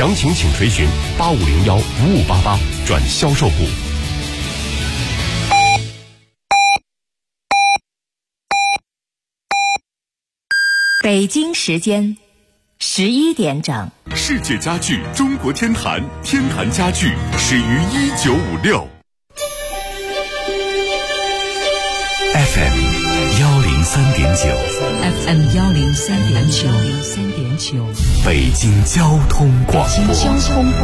详情请垂询8501-5588转销售部。 北京时间11点整。 世界家具中国天坛，天坛家具始于1956。FM 103.9 FM 103.9 北京交通广播。 北京交通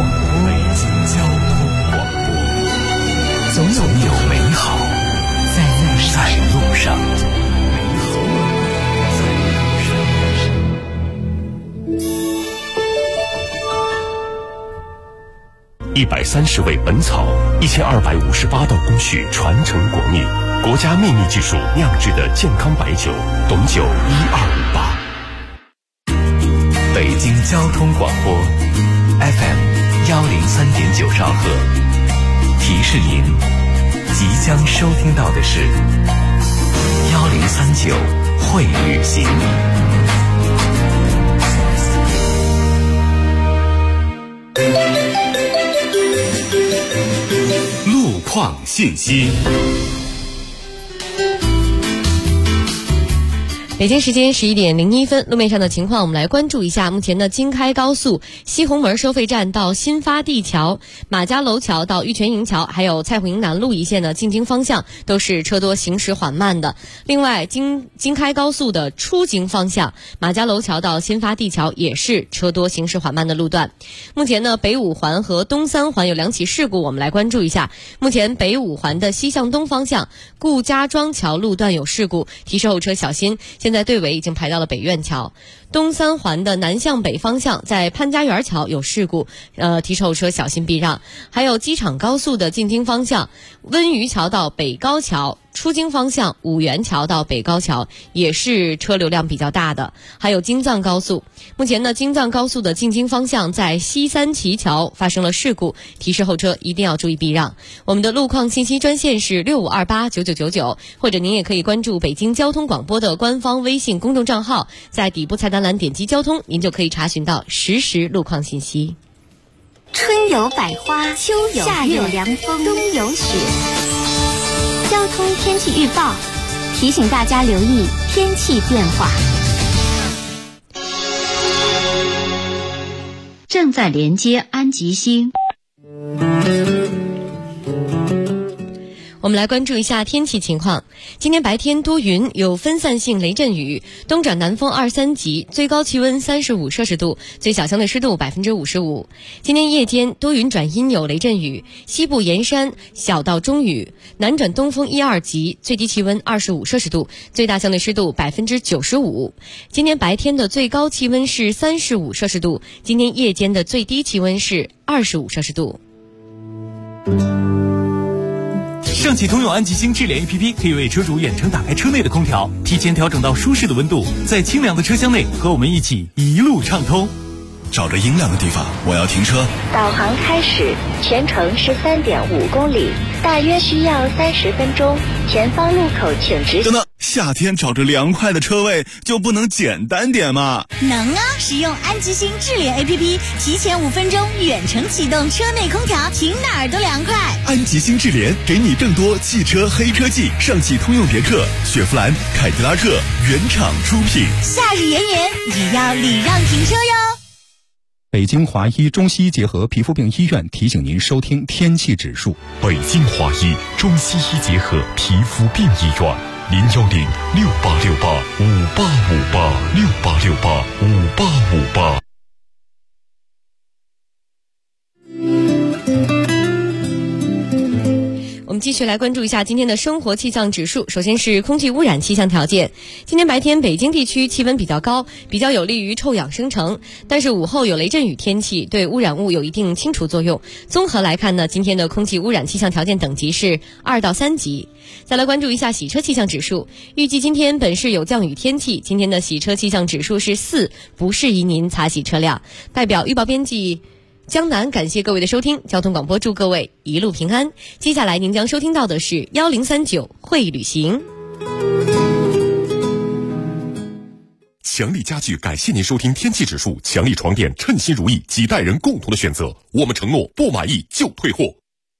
广播，总有美好在路上。 130味本草，1258道工序传承国秘，国家秘密技术酿制的健康白酒，董酒1258。 北京交通广播 FM 103.9兆赫，提示您即将收听到的是1039会旅行。 路况信息。 北京时间11点01分，路面上的情况我们来关注一下。目前的京开高速西红门收费站到新发地桥、马家楼桥到玉泉营桥，还有蔡虎营南路一线的进京方向都是车多行驶缓慢的。另外，京开高速的出京方向，马家楼桥到新发地桥也是车多行驶缓慢的路段。目前呢，北五环和东三环有2起事故，我们来关注一下。目前北五环的西向东方向顾家庄桥路段有事故，提示后车小心。现在队尾已经排到了北苑桥。东三环的南向北方向在潘家园桥有事故，提示后车小心避让。还有机场高速的进京方向，温榆桥到北高桥，出京方向五原桥到北高桥也是车流量比较大的。还有京藏高速，目前呢，京藏高速的进京方向在西三旗桥发生了事故，提示后车一定要注意避让。我们的路况信息专线是65289999，或者您也可以关注北京交通广播的官方微信公众账号，在底部菜单栏点击交通，您就可以查询到实时路况信息。 春有百花，秋有夏有凉风，冬有雪。交通天气预报提醒大家留意天气变化。 正在连接安吉星。 我们来关注一下天气情况。今天白天多云，有分散性雷阵雨，东转南风2、3级，最高气温35摄氏度，最小相对湿度55%。今天夜间多云转阴有雷阵雨，西部沿山小到中雨，南转东风1、2级，最低气温25摄氏度，最大相对湿度95%。今天白天的最高气温是35摄氏度，今天夜间的最低气温是25摄氏度。 上汽通用安吉星智联 APP 可以为车主远程打开车内的空调，提前调整到舒适的温度，在清凉的车厢内和我们一起一路畅通。 找着阴凉的地方，我要停车。 导航开始，全程是3.5公里，大约需要30分钟。前方路口请直行。 等等，夏天找着凉快的车位就不能简单点吗？ 能啊！使用安吉星智联 APP， 提前5分钟远程启动车内空调，停哪儿都凉快。 安吉星智联给你更多汽车黑科技，上汽通用别克、雪佛兰、凯迪拉克原厂出品。 夏日炎炎，也要礼让停车哟。 北京华医中西医结合皮肤病医院提醒您收听天气指数。 北京华医中西医结合皮肤病医院，010-6868-5858，6868-5858。 我们继续来关注一下今天的生活气象指数。首先是空气污染气象条件。今天白天北京地区气温比较高，比较有利于臭氧生成，但是午后有雷阵雨天气，对污染物有一定清除作用。综合来看呢，今天的空气污染气象条件等级是2到3级。再来关注一下洗车气象指数。预计今天本市有降雨天气，今天的洗车气象指数是4，不适宜您擦洗车辆。代表预报编辑江南感谢各位的收听，交通广播祝各位一路平安。接下来您将收听到的是1039会旅行。 强力家具感谢您收听天气指数，强力床垫称心如意，几代人共同的选择。我们承诺不满意就退货。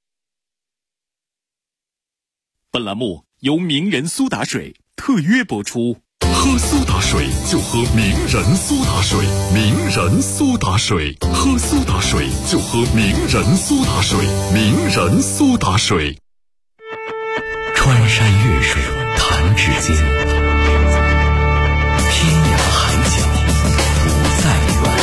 本栏目由名人苏打水特约播出。 喝苏打水就喝名人苏打水，名人苏打水，喝苏打水就喝名人苏打水，名人苏打水。 穿山越水弹指间，天涯海角不再远。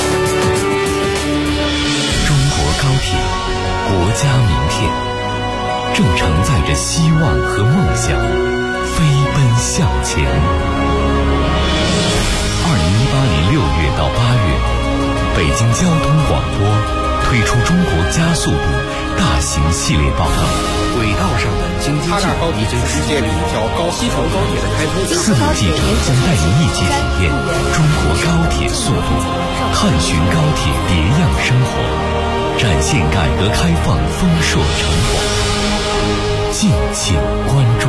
中国高铁，国家名片，正承载着希望和梦想，飞奔向前。2018年6月到8月，北京交通广播推出中国加速度大型系列报道。 轨道上的经济计划已经实现了一条西成高铁的开通。 4名记者将带您一起体验中国高铁速度，探寻高铁别样生活，展现改革开放丰硕成果。敬请关注。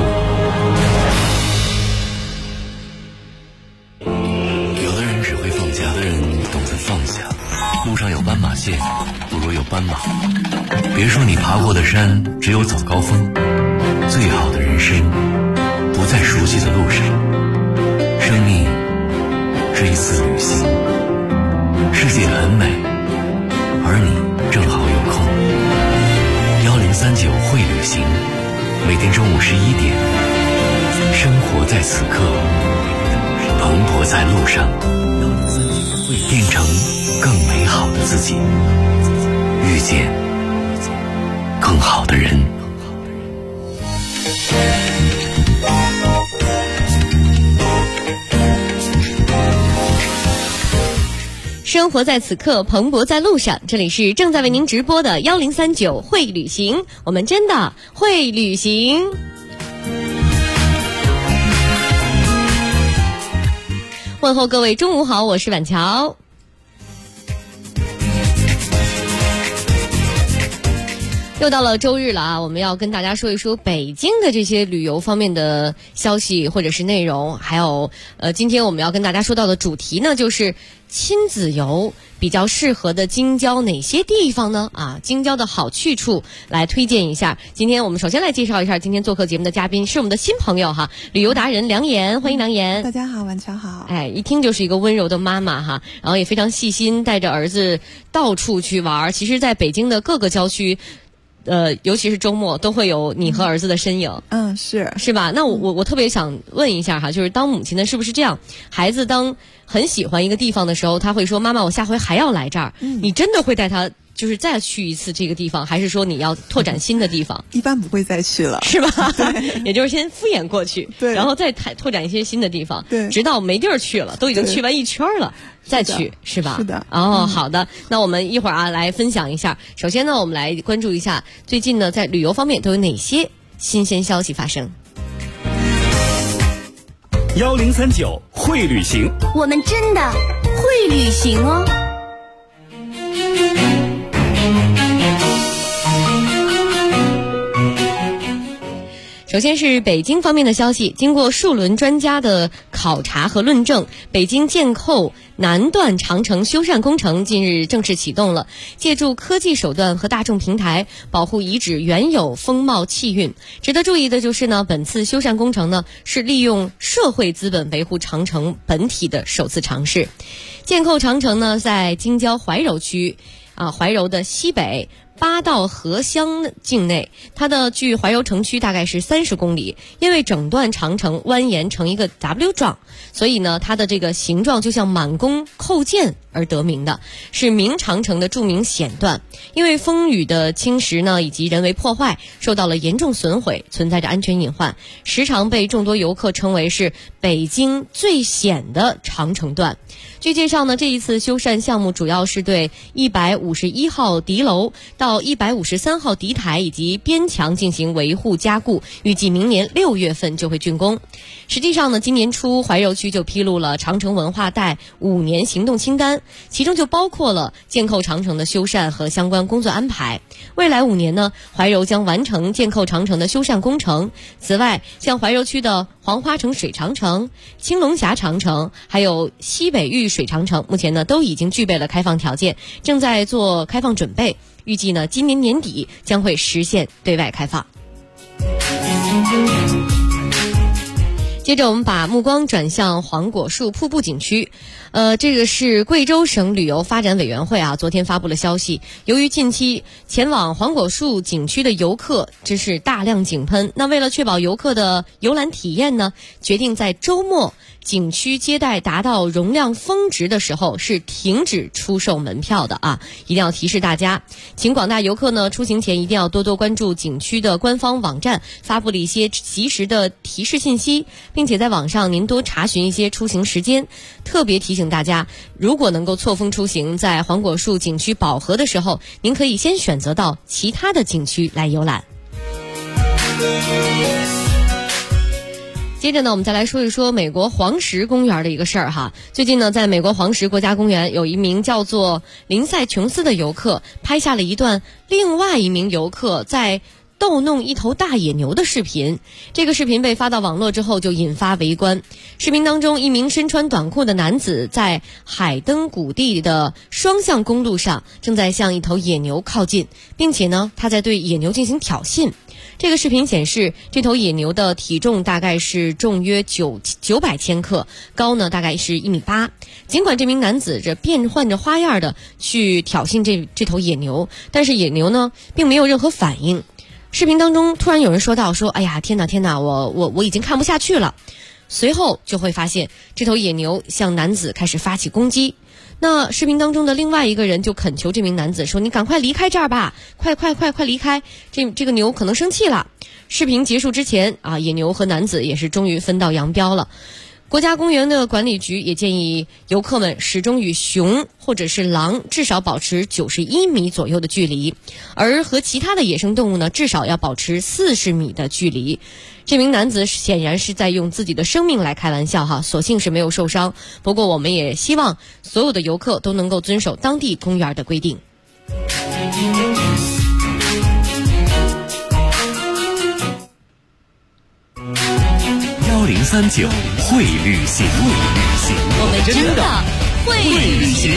有的人只会放假，有的人懂得放下。路上有斑马线，不如有斑马。别说你爬过的山只有早高峰，最好的人生不在熟悉的路上。生命是一次旅行，世界很美，而你正好有空。1039会旅行，每天中午11点，生活在此刻，蓬勃在路上，变成更美好的自己，遇见更好的人。 生活在此刻，蓬勃在路上。这里是正在为您直播的1039会旅行，我们真的会旅行。问候各位中午好，我是婉乔。又到了周日了啊，我们要跟大家说一说北京的这些旅游方面的消息或者是内容，还有今天我们要跟大家说到的主题呢，就是亲子游比较适合的京郊哪些地方呢？啊，京郊的好去处来推荐一下。今天我们首先来介绍一下今天做客节目的嘉宾是我们的新朋友哈，旅游达人梁岩，欢迎梁岩。 大家好，晚上好。 哎，一听就是一个温柔的妈妈哈，然后也非常细心，带着儿子到处去玩。其实在北京的各个郊区尤其是周末都会有你和儿子的身影。是吧？那我特别想问一下哈，就是当母亲的是不是这样？孩子当很喜欢一个地方的时候，他会说妈妈我下回还要来这儿。你真的会带他就是再去一次这个地方，还是说你要拓展新的地方？ 一般不会再去了， 是吧？也就是先敷衍过去， 对， 然后再拓展一些新的地方， 对， 直到没地儿去了，都已经去完一圈了。再去是吧？ 是的。 哦，好的。那我们一会儿啊来分享一下。首先呢，我们来关注一下最近呢在旅游方面都有哪些新鲜消息发生。 1039会旅行， 我们真的会旅行哦。 首先是北京方面的消息，经过数轮专家的考察和论证，北京建扣南段长城修缮工程近日正式启动了。借助科技手段和大众平台，保护遗址原有风貌气韵。值得注意的就是呢，本次修缮工程呢是利用社会资本维护长城本体的首次尝试。建扣长城呢在京郊怀柔区怀柔的西北八道河乡境内，它的距怀柔城区大概是30公里。因为整段长城蜿蜒成一个 W 状，所以呢它的这个形状就像满弓扣箭而得名的，是明长城的著名险段。因为风雨的侵蚀呢以及人为破坏，受到了严重损毁，存在着安全隐患，时常被众多游客称为是北京最险的长城段。据介绍呢，这一次修缮项目主要是对151号敌楼到153号敌台以及边墙进行维护加固，预计明年6月份就会竣工。实际上呢，今年初怀柔区就披露了长城文化带5年行动清单，其中就包括了建扣长城的修缮和相关工作安排。未来5年呢，怀柔将完成建扣长城的修缮工程。此外，像怀柔区的黄花城水长城、青龙峡长城，还有西北峪水长城，目前呢都已经具备了开放条件，正在做开放准备，预计呢今年年底将会实现对外开放。接着我们把目光转向黄果树瀑布景区。这个是贵州省旅游发展委员会昨天发布了消息，由于近期前往黄果树景区的游客真是大量井喷，那为了确保游客的游览体验呢，决定在周末景区接待达到容量峰值的时候是停止出售门票的一定要提示大家，请广大游客呢出行前一定要多多关注景区的官方网站发布了一些及时的提示信息，并且在网上您多查询一些出行时间，特别提醒大家，如果能够错峰出行，在黄果树景区饱和的时候，您可以先选择到其他的景区来游览。接着呢，我们再来说一说美国黄石公园的一个事儿最近呢，在美国黄石国家公园，有一名叫做林赛琼斯的游客拍下了一段另外一名游客在逗弄一头大野牛的视频。这个视频被发到网络之后就引发围观。视频当中，一名身穿短裤的男子在海登谷地的双向公路上正在向一头野牛靠近，并且呢他在对野牛进行挑衅。这个视频显示，这头野牛的体重大概是重约900千克，高呢大概是1.8米。尽管这名男子变换着花样的去挑衅这头野牛，但是野牛呢并没有任何反应。视频当中突然有人说道哎呀天哪，我已经看不下去了。随后就会发现这头野牛向男子开始发起攻击。那视频当中的另外一个人就恳求这名男子说，你赶快离开这儿吧，快离开，这个牛可能生气了。视频结束之前野牛和男子也是终于分道扬镳了。国家公园的管理局也建议游客们始终与熊或者是狼至少保持91米左右的距离，而和其他的野生动物呢，至少要保持40米的距离。这名男子显然是在用自己的生命来开玩笑所幸是没有受伤。不过我们也希望所有的游客都能够遵守当地公园的规定。 1039会旅行， 我们真的会旅行。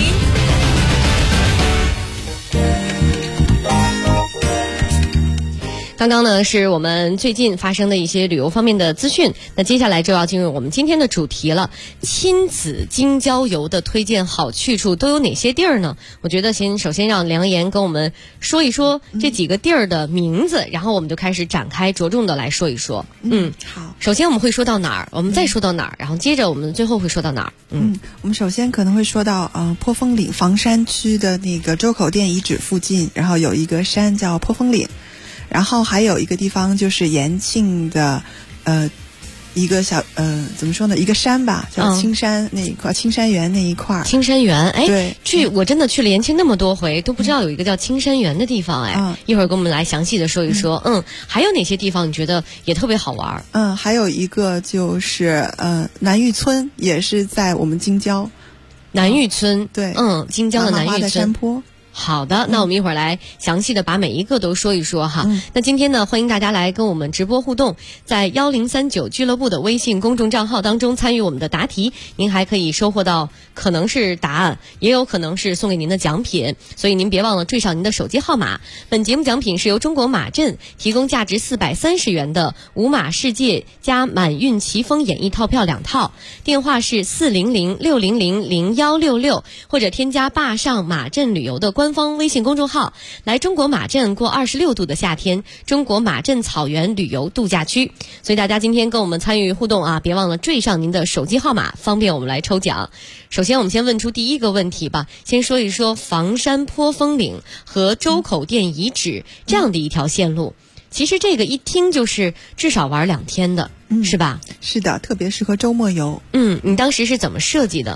刚刚呢是我们最近发生的一些旅游方面的资讯，那接下来就要进入我们今天的主题了。亲子京郊游的推荐好去处都有哪些地儿呢？我觉得首先让梁岩跟我们说一说这几个地儿的名字，然后我们就开始展开着重的来说一说。 好。 首先我们会说到哪儿，我们再说到哪儿，然后接着我们最后会说到哪儿。 我们首先可能会说到坡峰岭房山区的那个周口店遗址附近，然后有一个山叫坡峰岭。然后还有一个地方就是延庆的一个小怎么说呢，一个山吧，叫青山那一块，青山园那一块。 青山园， 对， 我真的去了延庆那么多回，都不知道有一个叫青山园的地方一会儿跟我们来详细的说一说。还有哪些地方你觉得也特别好玩？ 还有一个就是南峪村，也是在我们京郊。 南峪村， 对， 京郊的南峪村。 的山坡。 好的，那我们一会儿来详细的把每一个都说一说那今天呢，欢迎大家来跟我们直播互动，在1039俱乐部的微信公众账号当中参与我们的答题，您还可以收获到可能是答案，也有可能是送给您的奖品，所以您别忘了缀上您的手机号码。本节目奖品是由中国马镇提供价值430元的五马世界加满运奇峰演艺套票2套，电话是400-600-0166，或者添加坝上马镇旅游的官方微信公众号，来中国马镇过26度的夏天，中国马镇草原旅游度假区。所以大家今天跟我们参与互动别忘了缀上您的手机号码，方便我们来抽奖。首先我们先问出第一个问题吧，先说一说房山坡峰岭和周口店遗址这样的一条线路。其实这个一听就是至少玩2天的，是吧？ 是的，特别适合周末游。 你当时是怎么设计的？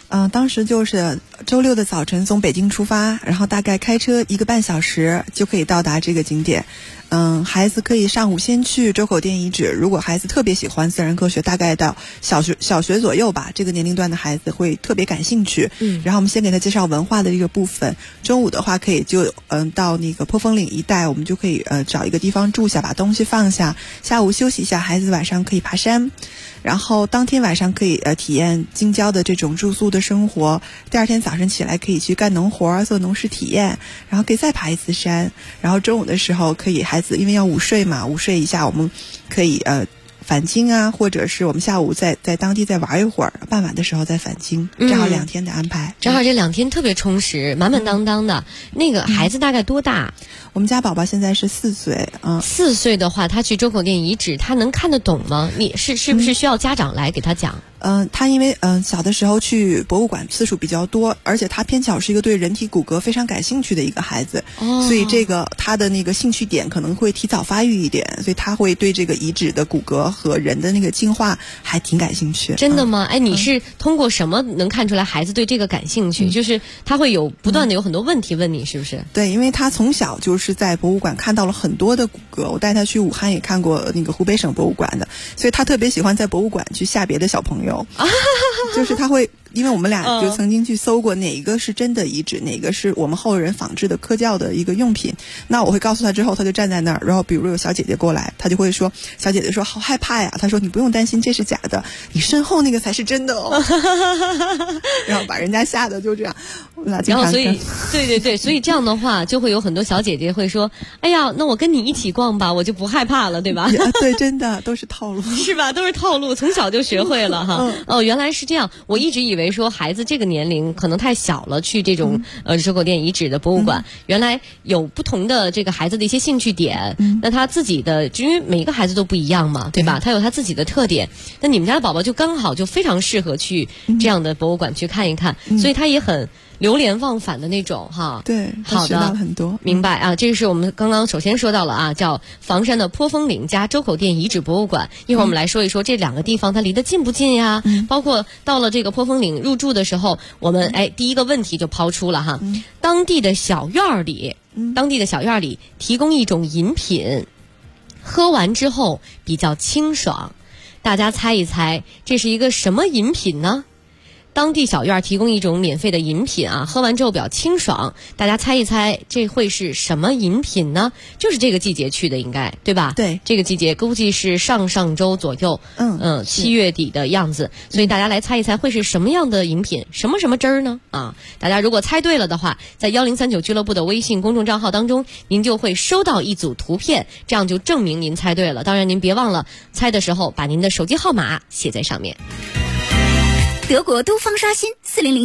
当时就是周6的早晨从北京出发，然后大概开车1个半小时就可以到达这个景点。孩子可以上午先去周口店遗址，如果孩子特别喜欢自然科学，大概到小学左右吧，这个年龄段的孩子会特别感兴趣。然后我们先给他介绍文化的这个部分。中午的话可以就到那个坡峰岭一带，我们就可以找一个地方住下，把东西放下，下午休息一下，孩子晚上可以爬山。然后当天晚上可以体验京郊的这种住宿的生活，第二天早上起来可以去干农活，做农事体验，然后可以再爬一次山。然后中午的时候可以孩子因为要午睡嘛，午睡一下，我们可以返京啊，或者是我们下午在当地再玩一会儿，傍晚的时候再返京，正好2天的安排。 正好这2天特别充实，满满当当的。那个孩子大概多大？ 我们家宝宝现在是4岁。 4岁的话，他去周口店遗址，他能看得懂吗？你是不是需要家长来给他讲？ 他因为小的时候去博物馆次数比较多，而且他偏巧是一个对人体骨骼非常感兴趣的一个孩子，所以这个他的那个兴趣点可能会提早发育一点，所以他会对这个遗址的骨骼和人的那个进化还挺感兴趣。 真的吗？你是通过什么能看出来孩子对这个感兴趣？就是他会有不断的有很多问题问你，是不是？ 对，因为他从小就是在博物馆看到了很多的骨骼，我带他去武汉也看过那个湖北省博物馆的，所以他特别喜欢在博物馆去吓别的小朋友。就是他会，因为我们俩就曾经去搜过哪一个是真的遗址，哪个是我们后人仿制的科教的一个用品。那我会告诉他之后，他就站在那儿，然后比如有小姐姐过来，他就会说，小姐姐说好害怕呀，他说你不用担心，这是假的，你身后那个才是真的哦。然后把人家吓得就这样。 然后所以对，所以这样的话就会有很多小姐姐会说，哎呀，那我跟你一起逛吧，我就不害怕了，对吧？ 对，真的都是套路， 是吧？都是套路，从小就学会了哈。原来是这样，我一直以为说孩子这个年龄可能太小了，去这种周口店遗址的博物馆，原来有不同的这个孩子的一些兴趣点，那他自己的，因为每个孩子都不一样嘛，对吧？他有他自己的特点，那你们家的宝宝就刚好就非常适合去这样的博物馆去看一看，所以他也很流连忘返的那种哈。 对， 好的， 学到了很多。 明白啊，这是我们刚刚首先说到了啊，叫房山的坡峰岭加周口店遗址博物馆。一会儿我们来说一说这2个地方它离得近不近呀？包括到了这个坡峰岭入住的时候，我们第一个问题就抛出了哈，当地的小院里提供一种饮品，喝完之后比较清爽，大家猜一猜这是一个什么饮品呢？当地小院提供一种免费的饮品啊，喝完之后比较清爽，大家猜一猜这会是什么饮品呢？就是这个季节去的，应该对吧？ 对， 这个季节估计是上周左右，7月底的样子，所以大家来猜一猜会是什么样的饮品，什么汁儿呢？啊，大家如果猜对了的话，在1039俱乐部的微信公众账号当中，您就会收到一组图片，这样就证明您猜对了。当然您别忘了猜的时候把您的手机号码写在上面。 德国都方刷新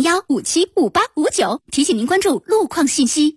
4001575859，提醒您关注路况信息。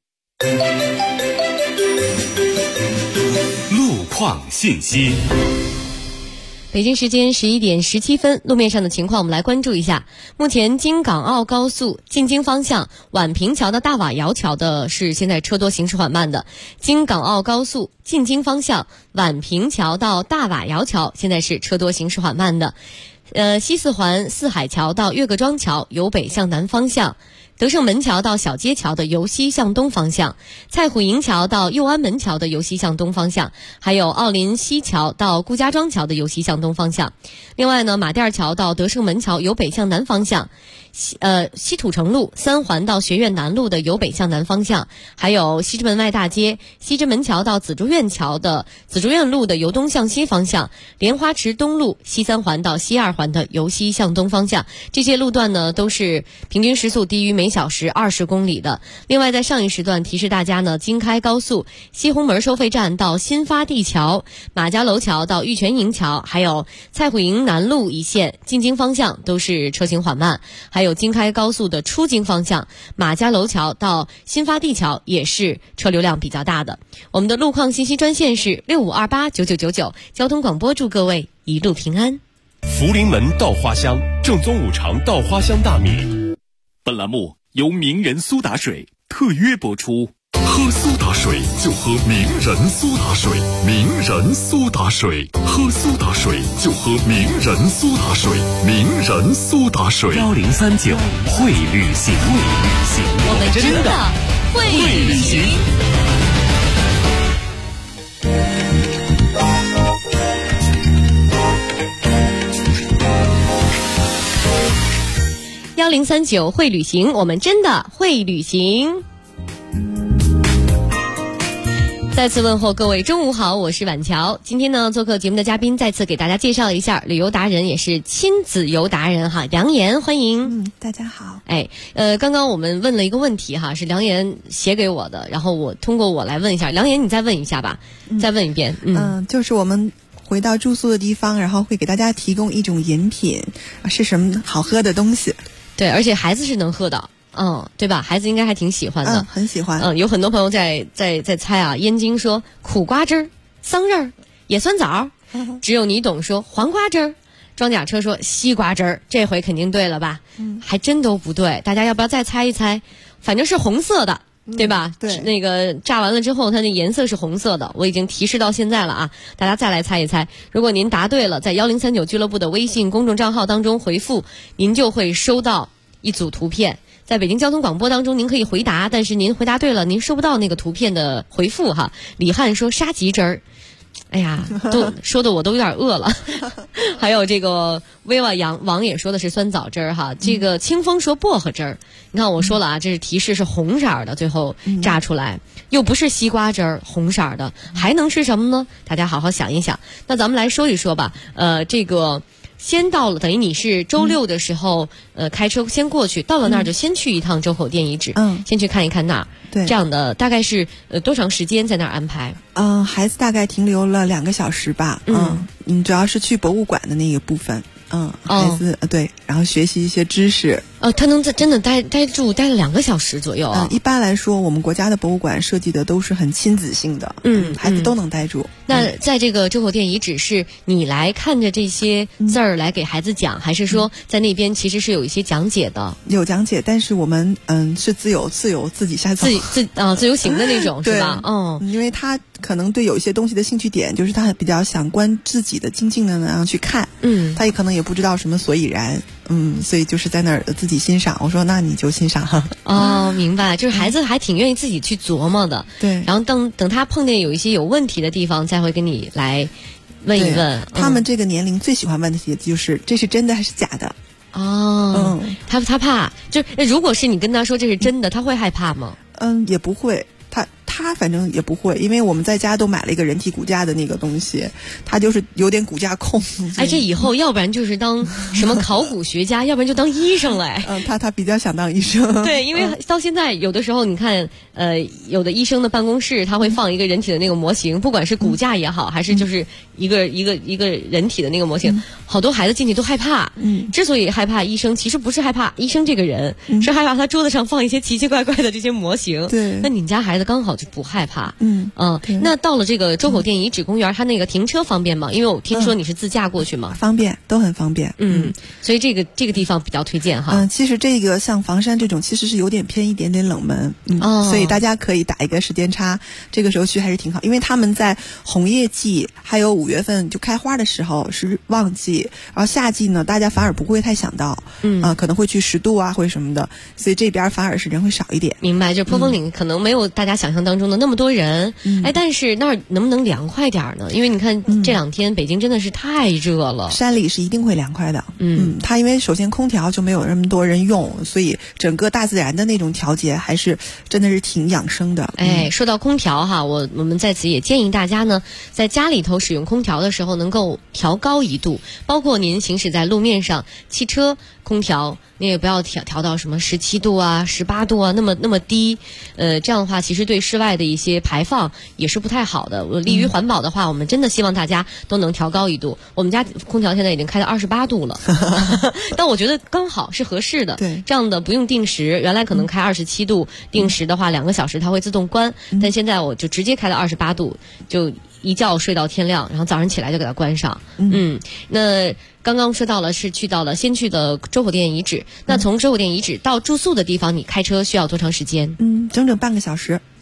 路况信息。 北京时间11点17分，路面上的情况我们来关注一下。目前京港澳高速进京方向宛平桥的大瓦窑桥的是现在车多行驶缓慢的，京港澳高速进京方向宛平桥到大瓦窑桥现在是车多行驶缓慢的。西四环四海桥到岳各庄桥由北向南方向，德胜门桥到小街桥的由西向东方向，蔡虎营桥到右安门桥的由西向东方向，还有奥林西桥到顾家庄桥的由西向东方向。另外呢，马甸桥到德胜门桥由北向南方向，西土城路3环到学院南路的由北向南方向，还有西直门外大街西直门桥到紫竹院桥的紫竹院路的由东向西方向，莲花池东路西3环到西2环的由西向东方向。这些路段呢都是平均时速低于每小时20公里的。另外在上一时段提示大家呢，京开高速西红门收费站到新发地桥、马家楼桥到玉泉营桥，还有蔡虎营南路一线进京方向都是车行缓慢，还有京开高速的出京方向马家楼桥到新发地桥也是车流量比较大的。我们的路况信息专线是65289999，交通广播祝各位一路平安。 福临门稻花香，正宗五常稻花香大米。 本栏目由名人苏打水特约播出。 喝苏打水就喝名人苏打水，名人苏打水，喝苏打水就喝名人苏打水，名人苏打水。 1039会旅行， 我们真的会旅行。 1039会旅行，我们真的会旅行。再次问候各位中午好，我是婉乔。今天呢，做客节目的嘉宾再次给大家介绍一下旅游达人，也是亲子游达人哈，梁岩，欢迎。 大家好。 刚刚我们问了一个问题哈，是梁岩写给我的，然后我通过我来问一下，梁岩你再问一下吧，再问一遍。 就是我们回到住宿的地方，然后会给大家提供一种饮品，是什么好喝的东西。 对，而且孩子是能喝的。对吧？孩子应该还挺喜欢的， 很喜欢。 有很多朋友在猜啊。燕京说苦瓜汁儿、桑葚儿、野酸枣，只有你懂说黄瓜汁儿。装甲车说西瓜汁儿，这回肯定对了吧？还真都不对，大家要不要再猜一猜？反正是红色的，对吧？ 对， 那个炸完了之后，它的颜色是红色的。我已经提示到现在了啊，大家再来猜一猜。如果您答对了，在1039俱乐部的微信公众账号当中回复，您就会收到一组图片。在北京交通广播当中，您可以回答，但是您回答对了，您收不到那个图片的回复哈。李汉说沙棘汁儿，哎呀，都说的我都有点饿了。还有这个威瓦王也说的是酸枣汁儿哈。这个清风说薄荷汁儿，你看我说了啊，这是提示是红色的，最后炸出来，又不是西瓜汁儿，红色的，还能是什么呢？大家好好想一想。那咱们来说一说吧，这个。先到了，等于你是周六的时候，开车先过去，到了那儿就先去一趟周口店遗址，先去看一看那儿。 对， 这样的大概是多长时间在那儿安排？ 孩子大概停留了2个小时吧。主要是去博物馆的那个部分。孩子对，然后学习一些知识。 他能真的待了2个小时左右啊。 一般来说，我们国家的博物馆设计的都是很亲子性的，孩子都能待住。 那在这个周口店遗址，是你来看着这些字儿来给孩子讲，还是说在那边其实是有一些讲解的？ 有讲解，但是我们是自由自己下走， 自由行的那种是吧？ 因为他可能对有一些东西的兴趣点，就是他比较想自己的静静的那样去看，他也可能也不知道什么所以然，所以就是在那儿自己欣赏。我说那你就欣赏哈。 明白，就是孩子还挺愿意自己去琢磨的。 对， 然后等他碰见有一些有问题的地方，再会跟你来问一问。 他们这个年龄最喜欢问的题就是这是真的还是假的？ 他怕，就如果是你跟他说这是真的，他会害怕吗？ 也不会。他反正也不会，因为我们在家都买了一个人体骨架的那个东西，他就是有点骨架控。 这以后要不然就是当什么考古学家，要不然就当医生了。 他比较想当医生。 对，因为到现在有的时候你看，有的医生的办公室他会放一个人体的那个模型，不管是骨架也好，还是就是一个人体的那个模型，好多孩子进去都害怕。之所以害怕医生，其实不是害怕医生这个人，是害怕他桌子上放一些奇奇怪怪的这些模型。 对， 那你们家孩子刚好就不害怕。那到了这个周口店遗址公园，它那个停车方便吗？因为我听说你是自驾过去嘛。 方便，都很方便。 所以这个地方比较推荐哈。 其实这个像房山这种，其实是有点偏一点点冷门。所以大家可以打一个时间差，这个时候去还是挺好，因为他们在红叶季还有5月份就开花的时候是旺季，然后夏季呢，大家反而不会太想到，可能会去10度啊或者什么的，所以这边反而是人会少一点。 明白，就坡峰岭可能没有大家想象当中的那么多人，但是那儿能不能凉快点呢？因为你看这2天北京真的是太热了。 山里是一定会凉快的。它因为首先空调就没有那么多人用，所以整个大自然的那种调节还是真的是挺养生的。 说到空调哈，我们在此也建议大家呢，在家里头使用空调的时候能够调高1度，包括您行驶在路面上，汽车空调你也不要调到什么17度啊、18度啊那么低，这样的话其实对室外的一些排放也是不太好的。利于环保的话，我们真的希望大家都能调高1度。我们家空调现在已经开到28度了，但我觉得刚好是合适的。 对， 这样的不用定时，原来可能开27度，定时的话2个小时它会自动关，但现在我就直接开到28度，就一觉睡到天亮，然后早上起来就给它关上。那刚刚说到了是先去的周口店遗址，那从周口店遗址到住宿的地方，你开车需要多长时间？ 整整半个小时。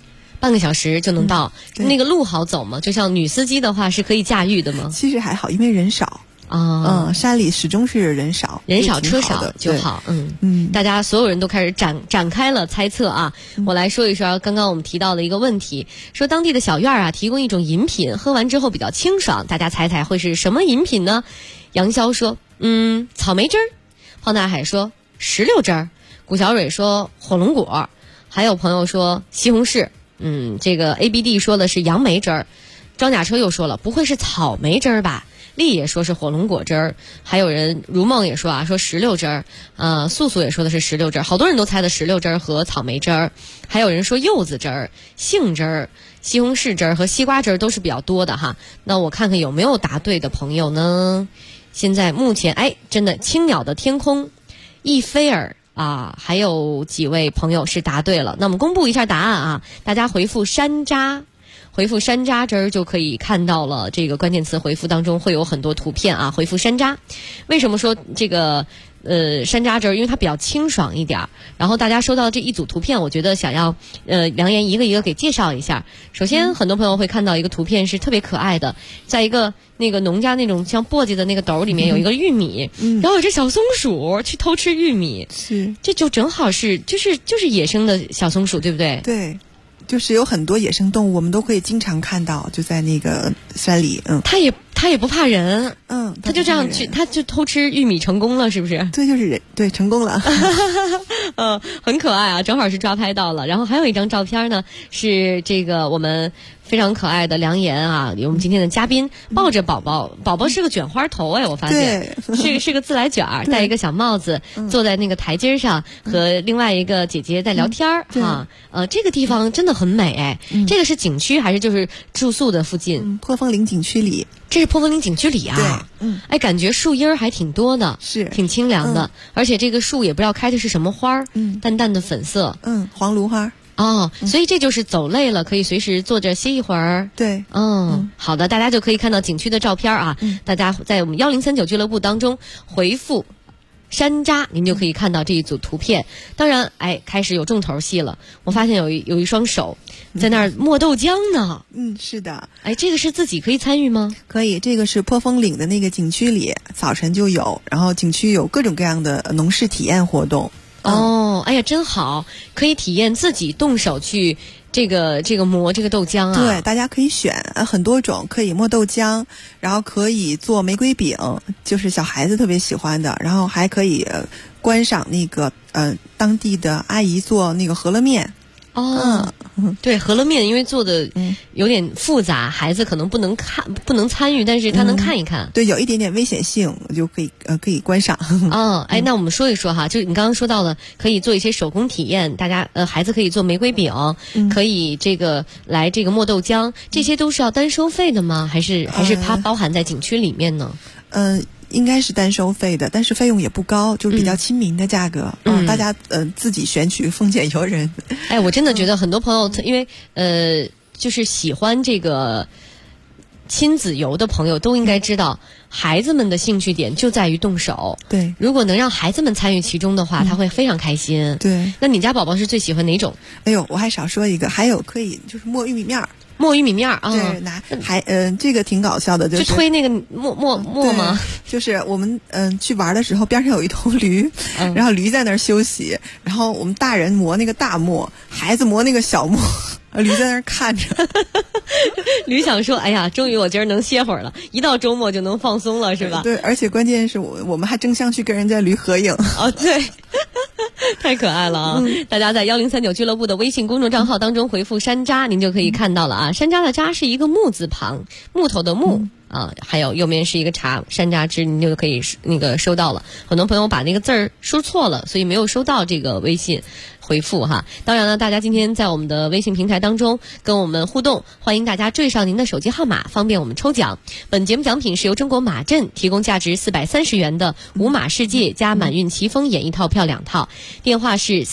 半个小时就能到。那个路好走吗？就像女司机的话是可以驾驭的吗？ 其实还好，因为人少。山里始终是人少车少就好。大家所有人都开始展开了猜测啊。我来说一说刚刚我们提到的一个问题，说当地的小院啊提供一种饮品，喝完之后比较清爽，大家猜猜会是什么饮品呢？杨潇说草莓汁儿，胖大海说石榴汁儿，古小蕊说火龙果，还有朋友说西红柿，这个 ABD 说的是杨梅汁儿，装甲车又说了不会是草莓汁儿吧，丽也说是火龙果汁儿，还有人如梦也说说石榴汁儿，素素也说的是石榴汁儿，好多人都猜的石榴汁儿和草莓汁儿，还有人说柚子汁儿、杏汁儿、西红柿汁儿和西瓜汁儿都是比较多的哈。那我看看有没有答对的朋友呢？现在目前真的青鸟的天空、易菲尔还有几位朋友是答对了。那我们公布一下答案啊，大家回复山楂。回复山楂汁儿就可以看到了，这个关键词回复当中会有很多图片啊。回复山楂，为什么说这个山楂汁儿？因为它比较清爽一点。然后大家收到这一组图片，我觉得想要梁岩一个一个给介绍一下。首先，很多朋友会看到一个图片是特别可爱的，在一个那个农家那种像簸箕的那个斗里面有一个玉米，然后有只小松鼠去偷吃玉米，这就正好是就是野生的小松鼠，对不对？ 对。就是有很多野生动物，我们都可以经常看到，就在那个山里。 它也不怕人，它就这样去，它就偷吃玉米成功了，是不是？ 对，就是人，对，成功了。 很可爱啊，正好是抓拍到了。然后还有一张照片呢，是这个我们非常可爱的梁岩啊，我们今天的嘉宾抱着宝宝，宝宝是个卷花头我发现是个自来卷儿，戴一个小帽子，坐在那个台阶上，和另外一个姐姐在聊天哈。这个地方真的很美这个是景区还是就是住宿的附近？ 破风岭景区里。 这是破风岭景区里啊。对，感觉树荫还挺多的， 是挺清凉的，而且这个树也不知道开的是什么花淡淡的粉色， 黄芦花。 所以这就是走累了可以随时坐着歇一会儿。 对， 好的，大家就可以看到景区的照片啊。大家在我们1039俱乐部当中回复山楂，您就可以看到这一组图片。当然，开始有重头戏了。我发现有一双手在那儿磨豆浆呢。 是的。 这个是自己可以参与吗？ 可以，这个是破风岭的那个景区里，早晨就有，然后景区有各种各样的农事体验活动。 真好，可以体验自己动手去这个磨这个豆浆啊。 对，大家可以选很多种，可以磨豆浆，然后可以做玫瑰饼，就是小孩子特别喜欢的，然后还可以观赏那个当地的阿姨做那个饸饹面。 对，饸饹面因为做的有点复杂，孩子可能不能参与，但是他能看一看。 对，有一点点危险性，就可以观赏。 那我们说一说哈，就是你刚刚说到的，可以做一些手工体验，大家孩子可以做玫瑰饼，可以来磨豆浆，这些都是要单收费的吗？还是它包含在景区里面呢？ 应该是单收费的，但是费用也不高，就是比较亲民的价格。大家自己选取，丰俭由人。 我真的觉得很多朋友，因为就是喜欢这个亲子游的朋友都应该知道，孩子们的兴趣点就在于动手。 对， 如果能让孩子们参与其中的话，他会非常开心。 对， 那你家宝宝是最喜欢哪种？ 我还少说一个，还有可以就是磨玉米面儿。 磨玉米面啊， 对，这个挺搞笑的， 就推那个磨吗？ 就是我们去玩的时候，边上有一头驴，然后驴在那儿休息，然后我们大人磨那个大磨，孩子磨那个小磨，驴在那儿看着。 驴想说：“哎呀，终于我今儿能歇会儿了，一到周末就能放松了，是吧？” 对，而且关键是我们还争相去跟人家驴合影。 对。太可爱了啊！大家在1039俱乐部的微信公众账号当中回复山楂，您就可以看到了啊。山楂的楂是一个木字旁，木头的木还有右面是一个茶，山楂汁，您就可以收到了。很多朋友把那个字儿输错了，所以没有收到这个微信回复哈。当然了，大家今天在我们的微信平台当中跟我们互动，欢迎大家缀上您的手机号码，方便我们抽奖。本节目奖品是由中国马镇提供价值430元的五马世界加满运奇峰演艺套票2套，电话是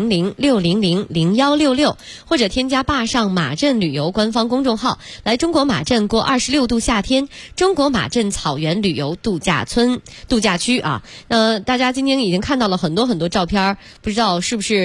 400-600-0166，或者添加坝上马镇旅游官方公众号，来中国马镇过26度夏天，中国马镇草原旅游度假区啊。大家今天已经看到了很多照片，不知道是不是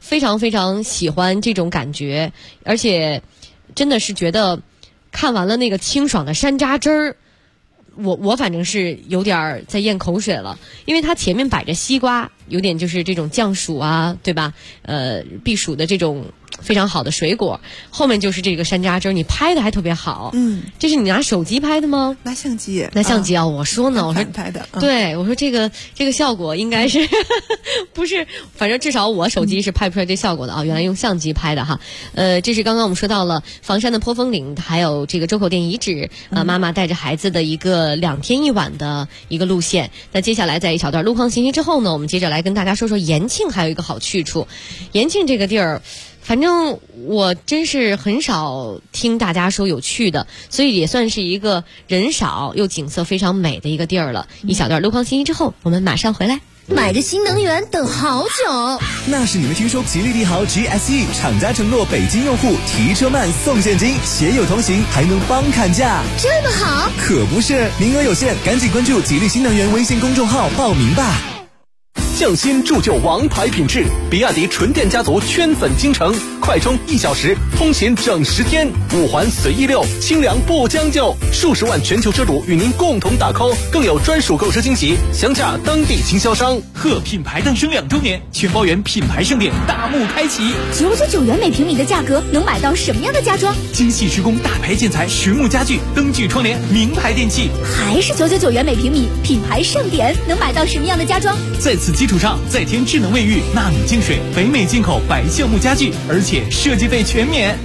非常非常喜欢这种感觉，而且真的是觉得看完了那个清爽的山楂汁儿，我反正是有点在咽口水了，因为它前面摆着西瓜，有点就是这种降暑啊，对吧？避暑的这种非常好的水果，后面就是这个山楂汁，你拍的还特别好。这是你拿手机拍的吗？ 拿相机。 拿相机啊！我说呢，我说拍的。 对，我说这个效果应该是不是？反正至少我手机是拍不出来这效果的啊！原来用相机拍的哈。这是刚刚我们说到了房山的坡峰岭，还有这个周口店遗址，妈妈带着孩子的一个2天1晚的一个路线。那接下来在一小段路况信息之后呢，我们接着来跟大家说说延庆还有一个好去处。延庆这个地儿，反正我真是很少听大家说有去的，所以也算是一个人少又景色非常美的一个地儿了。一小段路况信息之后，我们马上回来。 买个新能源等好久， 那是你们听说吉利帝豪 GSE 厂家承诺北京用户提车慢送现金，携友同行还能帮砍价， 这么好？ 可不是，名额有限，赶紧关注吉利新能源微信公众号报名吧。 匠心铸就王牌品质，比亚迪纯电家族圈粉京城，快充1小时，通勤整10天，5环随意溜，清凉不将就，数十万全球车主与您共同打 call， 更有专属购车惊喜，详洽当地经销商。 贺品牌诞生2周年，全包圆品牌盛典大幕开启 ，999元每平米的价格能买到什么样的家装？ 精细施工大牌建材、实木家具、灯具窗帘、名牌电器， 还是999元每平米，品牌盛典能买到什么样的家装？ 在此基础上再添智能卫浴、纳米净水、北美进口白橡木家具，而且设计费全免。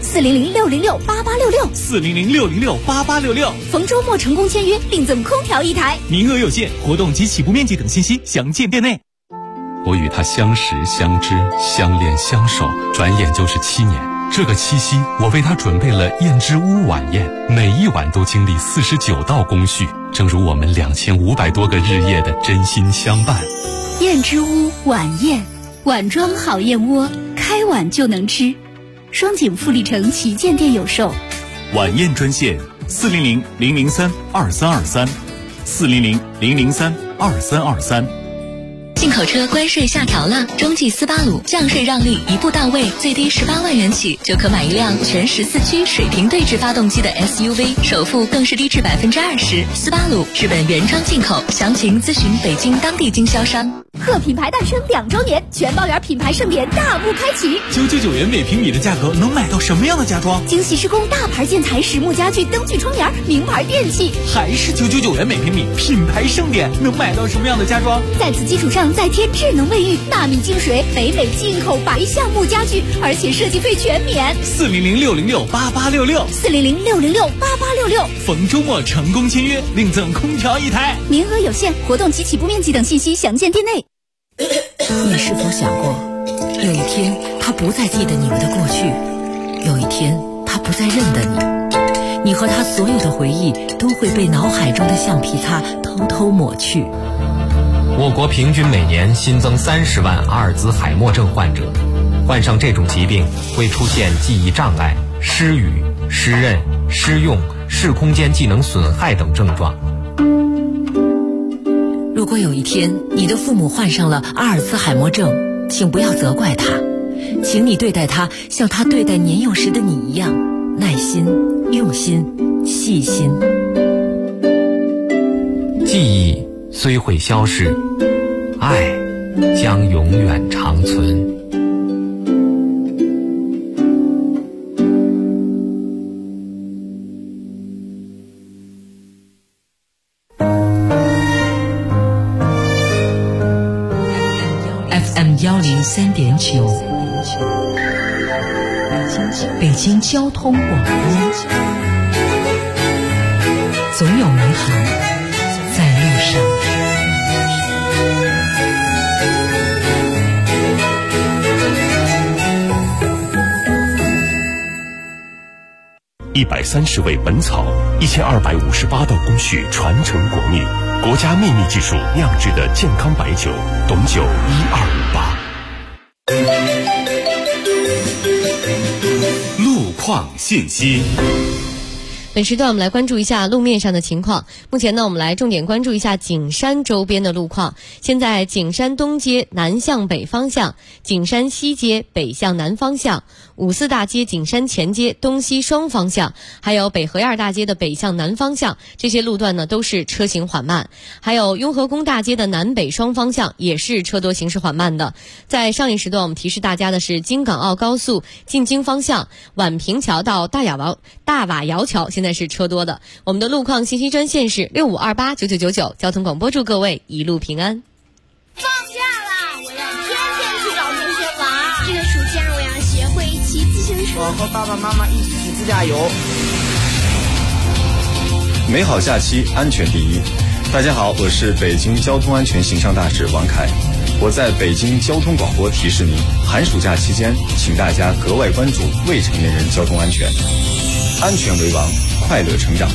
400-606-8866，400-606-8866，逢周末成功签约，另赠空调1台， 名额有限，活动及起步面积等信息详见店内。 我与他相识、相知、相恋、相守，转眼就是7年。这个七夕，我为他准备了燕之屋晚宴，每一晚都经历49道工序，正如我们2500多个日夜的真心相伴。 燕之屋晚宴，碗装好燕窝，开碗就能吃。双井富力城旗舰店有售。 晚宴专线400-003-2323，400-003-2323。 进口车关税下调了，中继斯巴鲁降税让利一步到位，最低18万元起就可买一辆全14驱水平对置发动机的 SUV， 首付更是低至20%。斯巴鲁日本原装进口，详情咨询北京当地经销商。 贺品牌诞生2周年，全包圆品牌盛典大幕开启 ，999元每平米的价格能买到什么样的家装？ 精细施工大牌建材、实木家具、灯具窗帘、名牌电器， 还是999元每平米，品牌盛典能买到什么样的家装？ 在此基础上再添智能卫浴、纳米净水、北美进口白橡木家具，而且设计费全免。 400-606-8866，400-606-8866，逢周末成功签约，另赠空调1台， 名额有限，活动及起步面积等信息详见店内。 你是否想过，有一天他不再记得你们的过去，有一天他不再认得你，你和他所有的回忆都会被脑海中的橡皮擦偷偷抹去。 我国平均每年新增30万阿尔兹海默症患者，患上这种疾病会出现记忆障碍、失语、失认、失用、视空间技能损害等症状。 如果有一天你的父母患上了阿尔兹海默症，请不要责怪他，请你对待他像他对待年幼时的你一样，耐心、用心、细心。 记忆虽会消逝，爱将永远长存。 FM103.9，北京交通广播，总有美好在路上。 130味本草，1258道工序传承国秘，国家秘密技术酿制的健康白酒，董酒1258。 路况信息。 本时段我们来关注一下路面上的情况。目前呢，我们来重点关注一下景山周边的路况。现在景山东街南向北方向、景山西街北向南方向、五四大街景山前街东西双方向，还有北河沿大街的北向南方向，这些路段呢都是车行缓慢。还有雍和宫大街的南北双方向也是车多行驶缓慢的。在上一时段我们提示大家的是京港澳高速进京方向宛平桥到大瓦窑桥现在是车多的。我们的路况信息专线是65289999，交通广播祝各位一路平安。 放假啦，我要天天去找同学玩。这个暑假我要学会骑自行车。 我和爸爸妈妈一起去自驾游。 美好假期，安全第一。大家好，我是北京交通安全形象大使王凯。我在北京交通广播提示您，寒暑假期间，请大家格外关注未成年人交通安全，安全为王，快乐成长。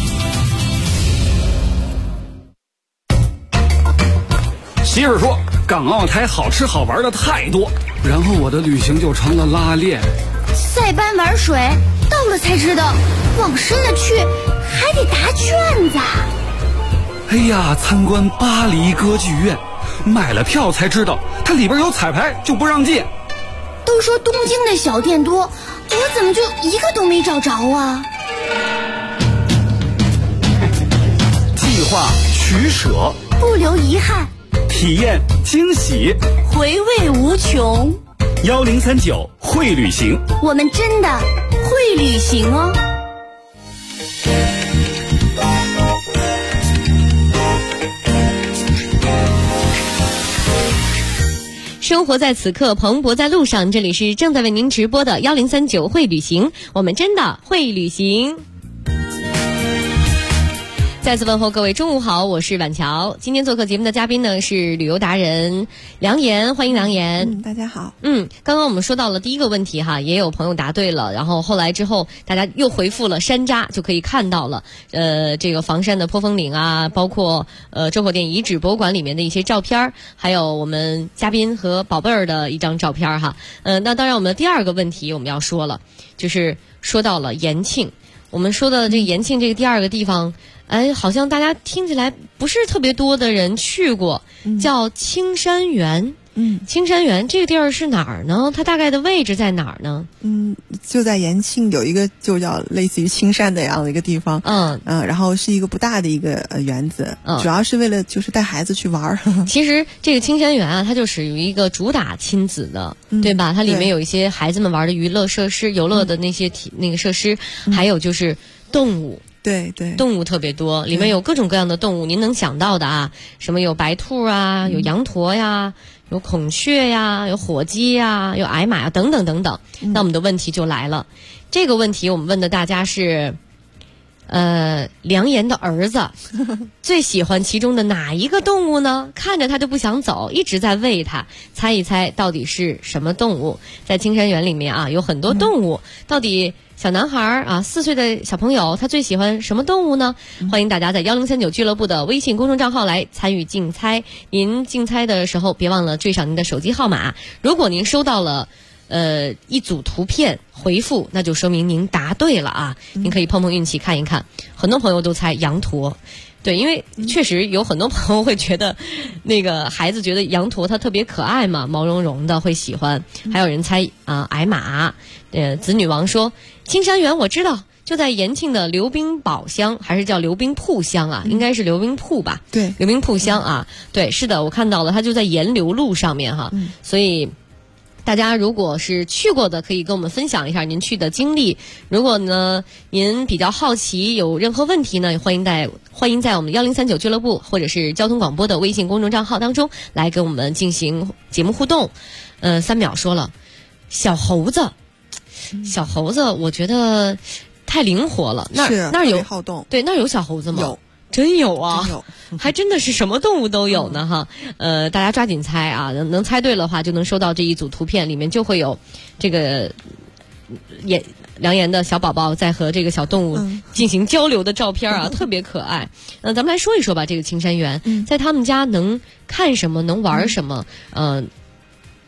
媳妇说，港澳台好吃好玩的太多，然后我的旅行就成了拉练。 塞班玩水，到了才知道，往深了去还得答卷子。 哎呀，参观巴黎歌剧院，买了票才知道它里边有彩排，就不让进。 都说东京的小店多，我怎么就一个都没找着啊？ 计划取舍， 不留遗憾， 体验惊喜， 回味无穷。 1039会旅行， 我们真的会旅行哦。 生活在此刻，蓬勃在路上。这里是正在为您直播的1039会旅行，我们真的会旅行。再次问候各位中午好，我是婉乔。今天做客节目的嘉宾呢是旅游达人梁岩，欢迎梁岩。 大家好。 刚刚我们说到了第一个问题哈，也有朋友答对了，然后后来之后大家又回复了山楂，就可以看到了这个房山的坡峰岭啊，包括周口店遗址博物馆里面的一些照片，还有我们嘉宾和宝贝儿的一张照片哈。那当然我们的第二个问题我们要说了，就是说到了延庆。我们说的这个延庆这个第二个地方，好像大家听起来不是特别多的人去过，叫青山园。青山园这个地儿是哪儿呢？它大概的位置在哪儿呢？ 就在延庆有一个就叫类似于青山的样的一个地方。然后是一个不大的一个园子，主要是为了就是带孩子去玩。 其实这个青山园啊，它就属于一个主打亲子的，对吧？它里面有一些孩子们玩的娱乐设施、游乐的那些那个设施，还有就是动物。 对， 动物特别多，里面有各种各样的动物，您能想到的啊，什么有白兔啊，有羊驼呀，有孔雀呀，有火鸡呀，有矮马呀，等等等等。那我们的问题就来了，这个问题我们问的大家是，梁岩的儿子最喜欢其中的哪一个动物呢？看着他就不想走，一直在喂他，猜一猜到底是什么动物？在青山园里面啊，有很多动物，到底小男孩啊，4岁的小朋友他最喜欢什么动物呢？欢迎大家在1039俱乐部的微信公众账号来参与竞猜。您竞猜的时候别忘了缀上您的手机号码。如果您收到了一组图片回复，那就说明您答对了啊！您可以碰碰运气看一看。很多朋友都猜羊驼。对，因为确实有很多朋友会觉得那个孩子觉得羊驼它特别可爱嘛，毛茸茸的会喜欢。还有人猜矮马。子女王说青山园我知道，就在延庆的刘冰堡乡，还是叫刘冰铺乡啊？应该是刘冰铺吧？ 对， 刘冰铺乡啊。对，是的，我看到了，它就在沿流路上面哈。所以大家如果是去过的，可以跟我们分享一下您去的经历。如果呢您比较好奇，有任何问题呢，也欢迎在我们1039俱乐部或者是交通广播的微信公众账号当中来跟我们进行节目互动。3秒说了，小猴子，我觉得太灵活了。那有好动， 对，那有小猴子吗？ 有。 真有啊，还真的是什么动物都有呢哈。大家抓紧猜啊，能猜对的话就能收到这一组图片，里面就会有这个梁岩的小宝宝在和这个小动物进行交流的照片啊，特别可爱。咱们来说一说吧，这个青山园在他们家能看什么，能玩什么？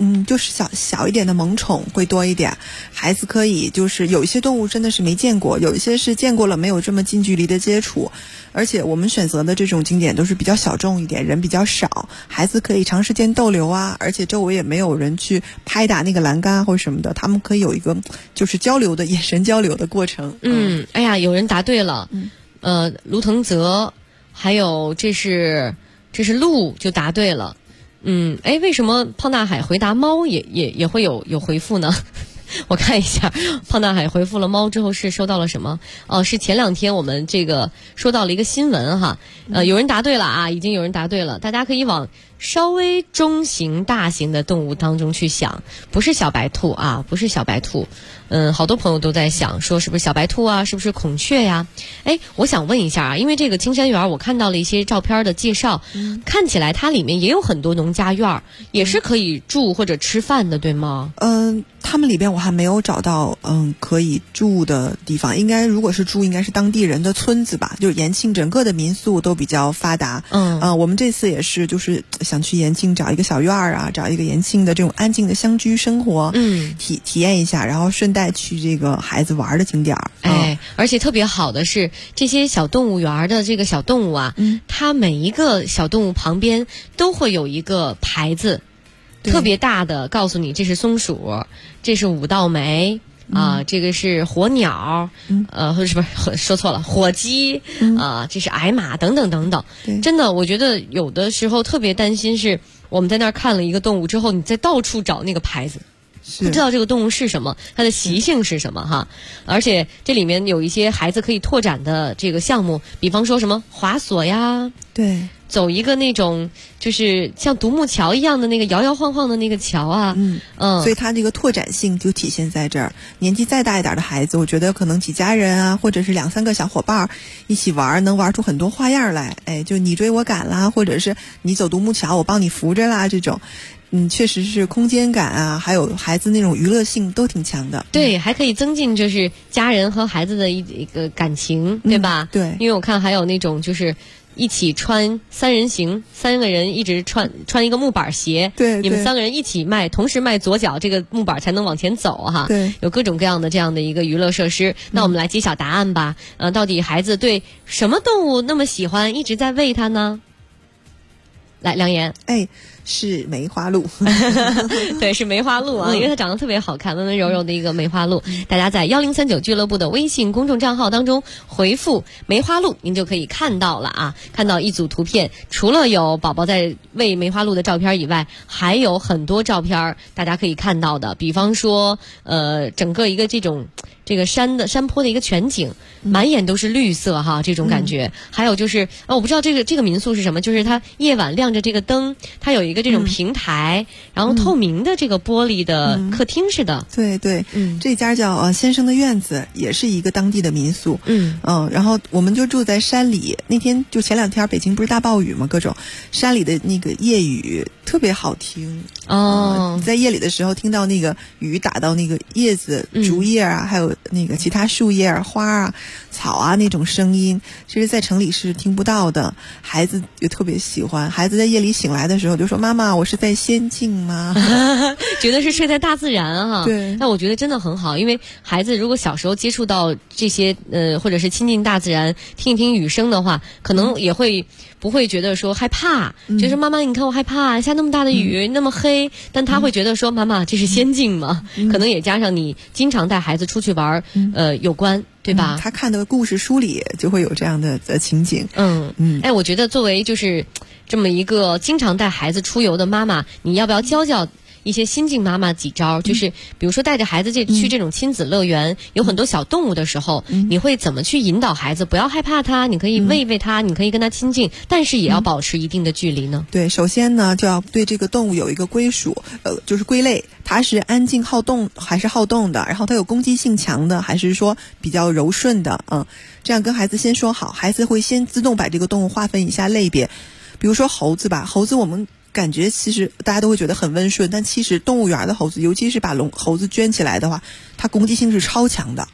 就是小一点的萌宠会多一点，孩子可以就是有一些动物真的是没见过，有一些是见过了没有这么近距离的接触，而且我们选择的这种景点都是比较小众一点，人比较少，孩子可以长时间逗留啊，而且周围也没有人去拍打那个栏杆或者什么的，他们可以有一个就是交流的眼神交流的过程。 哎呀，有人答对了，卢腾泽，还有这是鹿就答对了。为什么胖大海回答猫也会有回复呢？我看一下，胖大海回复了猫之后是收到了什么？是前2天我们这个说到了一个新闻哈，有人答对了啊，已经有人答对了，大家可以往稍微中型、大型的动物当中去想，不是小白兔啊，不是小白兔。好多朋友都在想说是不是小白兔啊，是不是孔雀呀？我想问一下啊，因为这个青山园我看到了一些照片的介绍，看起来它里面也有很多农家院，也是可以住或者吃饭的，对吗？ 他们里边我还没有找到可以住的地方，应该如果是住应该是当地人的村子吧，就是延庆整个的民宿都比较发达。我们这次也是就是想去延庆找一个小院啊，找一个延庆的这种安静的乡居生活，体验一下，然后顺带去这个孩子玩的景点。 而且特别好的是这些小动物园的这个小动物啊，它每一个小动物旁边都会有一个牌子，特别大的告诉你这是松鼠，这是五道梅这个是火鸟，不是说错了，火鸡这是矮马等等等等。真的，我觉得有的时候特别担心是我们在那儿看了一个动物之后，你再到处找那个牌子，不知道这个动物是什么，它的习性是什么哈。而且这里面有一些孩子可以拓展的这个项目，比方说什么滑索呀， 对， 走一个那种就是像独木桥一样的那个摇摇晃晃的那个桥啊， 所以它这个拓展性就体现在这儿。年纪再大一点的孩子，我觉得可能几家人啊，或者是2-3个小伙伴一起玩，能玩出很多花样来。就你追我赶啦，或者是你走独木桥，我帮你扶着啦，这种。确实是空间感啊，还有孩子那种娱乐性都挺强的。 对，还可以增进就是家人和孩子的一个感情，对吧？ 对， 因为我看还有那种就是一起穿3人行，3个人一直穿一个木板鞋， 对， 你们3个人一起迈，同时迈左脚，这个木板才能往前走哈。 对， 有各种各样的这样的一个娱乐设施。那我们来揭晓答案吧。到底孩子对什么动物那么喜欢，一直在喂它呢？来，梁岩。 是梅花鹿。 对，是梅花鹿啊，因为它长得特别好看，温温柔柔的一个梅花鹿。大家在1039俱乐部的微信公众账号当中回复梅花鹿，您就可以看到了啊，看到一组图片，除了有宝宝在喂梅花鹿的照片以外，还有很多照片大家可以看到的，比方说整个一个这个山坡的一个全景，满眼都是绿色哈，这种感觉。还有就是我不知道这个民宿是什么，就是它夜晚亮着这个灯，它有一个这种平台，然后透明的这个玻璃的客厅似的。 对对，这家叫先生的院子，也是一个当地的民宿。然后我们就住在山里。那天就前2天北京不是大暴雨吗？各种山里的那个夜雨特别好听。在夜里的时候听到那个雨打到那个叶子、竹叶啊，还有那个其他树叶啊、花啊、草啊那种声音，其实在城里是听不到的。孩子也特别喜欢，孩子在夜里醒来的时候就说：“妈妈，我是在仙境吗？” 觉得是睡在大自然哈。 对， 那我觉得真的很好，因为孩子如果小时候接触到这些或者是亲近大自然，听一听雨声的话，可能也会不会觉得说害怕，觉得妈妈你看我害怕，下那么大的雨，那么黑，但他会觉得说妈妈这是仙境嘛，可能也加上你经常带孩子出去玩有关，对吧？ 他看的故事书里就会有这样的情景。 我觉得作为就是这么一个经常带孩子出游的妈妈，你要不要教一些新晋妈妈几招？就是比如说带着孩子去这种亲子乐园，有很多小动物的时候，你会怎么去引导孩子不要害怕它？你可以喂喂它，你可以跟它亲近，但是也要保持一定的距离呢？ 对，首先呢就要对这个动物有一个归属，就是归类，它是安静好动还是好动的，然后它有攻击性强的还是说比较柔顺的，这样跟孩子先说好，孩子会先自动把这个动物划分一下类别。比如说猴子吧，猴子我们感觉其实大家都会觉得很温顺，但其实动物园的猴子，尤其是把猴子圈起来的话，它攻击性是超强的。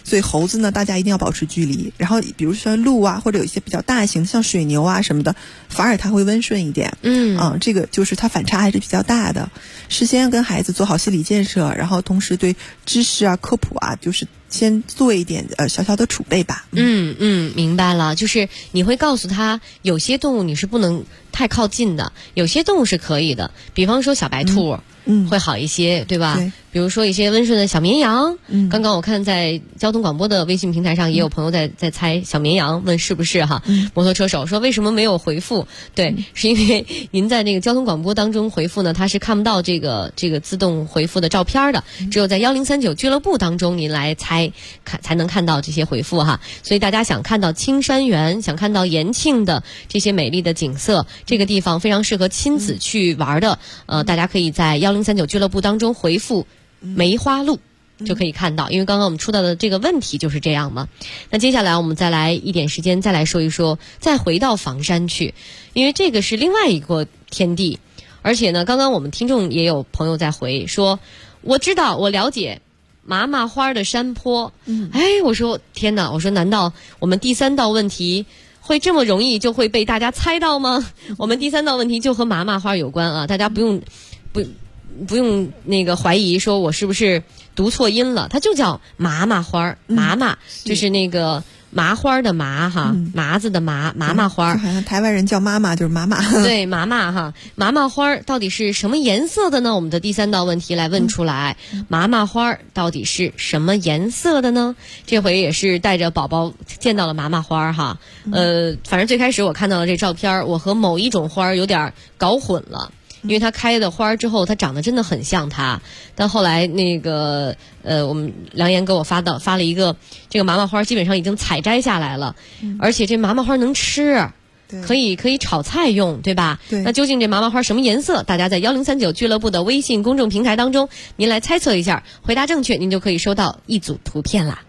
所以猴子呢，大家一定要保持距离。然后比如说鹿啊，或者有一些比较大型像水牛啊什么的，反而它会温顺一点。这个就是它反差还是比较大的。事先跟孩子做好心理建设，然后同时对知识啊、科普啊，就是先做一点小小的储备吧。 明白了，就是你会告诉他，有些动物你是不能太靠近的，有些动物是可以的。比方说小白兔，会好一些，对吧？比如说一些温顺的小绵羊。刚刚我看在交通广播的微信平台上也有朋友在猜小绵羊，问是不是哈？摩托车手说为什么没有回复？对，是因为您在那个交通广播当中回复呢，它是看不到这个自动回复的照片的，只有在1039俱乐部当中您来猜才能看到这些回复哈。所以大家想看到青山园，想看到延庆的这些美丽的景色，这个地方非常适合亲子去玩的。大家可以在1039俱乐部当中回复梅花鹿就可以看到，因为刚刚我们出到的这个问题就是这样嘛。那接下来我们再来一点时间再来说一说，再回到房山去，因为这个是另外一个天地。而且呢，刚刚我们听众也有朋友在回说，我知道我了解麻麻花的山坡。我说天哪，我说难道我们第3道问题会这么容易就会被大家猜到吗？我们第3道问题就和麻麻花有关啊，大家不用那个怀疑说我是不是读错音了，它就叫麻麻花。麻麻就是那个麻花的麻哈，麻子的麻，麻麻花。 好像台湾人叫妈妈就是妈妈。 对，麻麻哈，麻麻花到底是什么颜色的呢？我们的第3道问题来问出来，麻麻花到底是什么颜色的呢？这回也是带着宝宝见到了麻麻花哈。反正最开始我看到了这照片，我和某一种花有点搞混了。因为它开的花之后，它长得真的很像它，但后来那个我们梁岩给我发了一个，这个麻麻花基本上已经采摘下来了，而且这麻麻花能吃，可以炒菜用，对吧？那究竟这麻麻花什么颜色？大家在1039俱乐部的微信公众平台当中，您来猜测一下，回答正确，您就可以收到一组图片啦。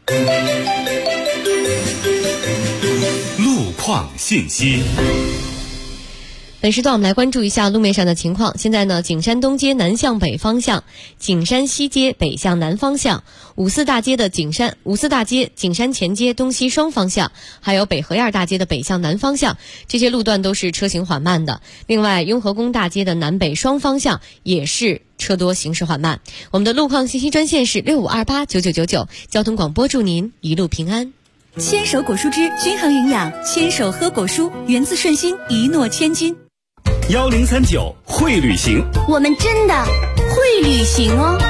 路况信息。 本时段我们来关注一下路面上的情况。现在呢，景山东街南向北方向，景山西街北向南方向，五四大街、景山前街东西双方向，还有北河沿大街的北向南方向，这些路段都是车行缓慢的。另外，雍和宫大街的南北双方向也是车多，行驶缓慢。我们的路况信息专线是65289999，交通广播祝您一路平安。 牵手果蔬汁均衡营养，牵手喝果蔬，源自顺心，一诺千金。 1039会旅行， 我们真的会旅行哦。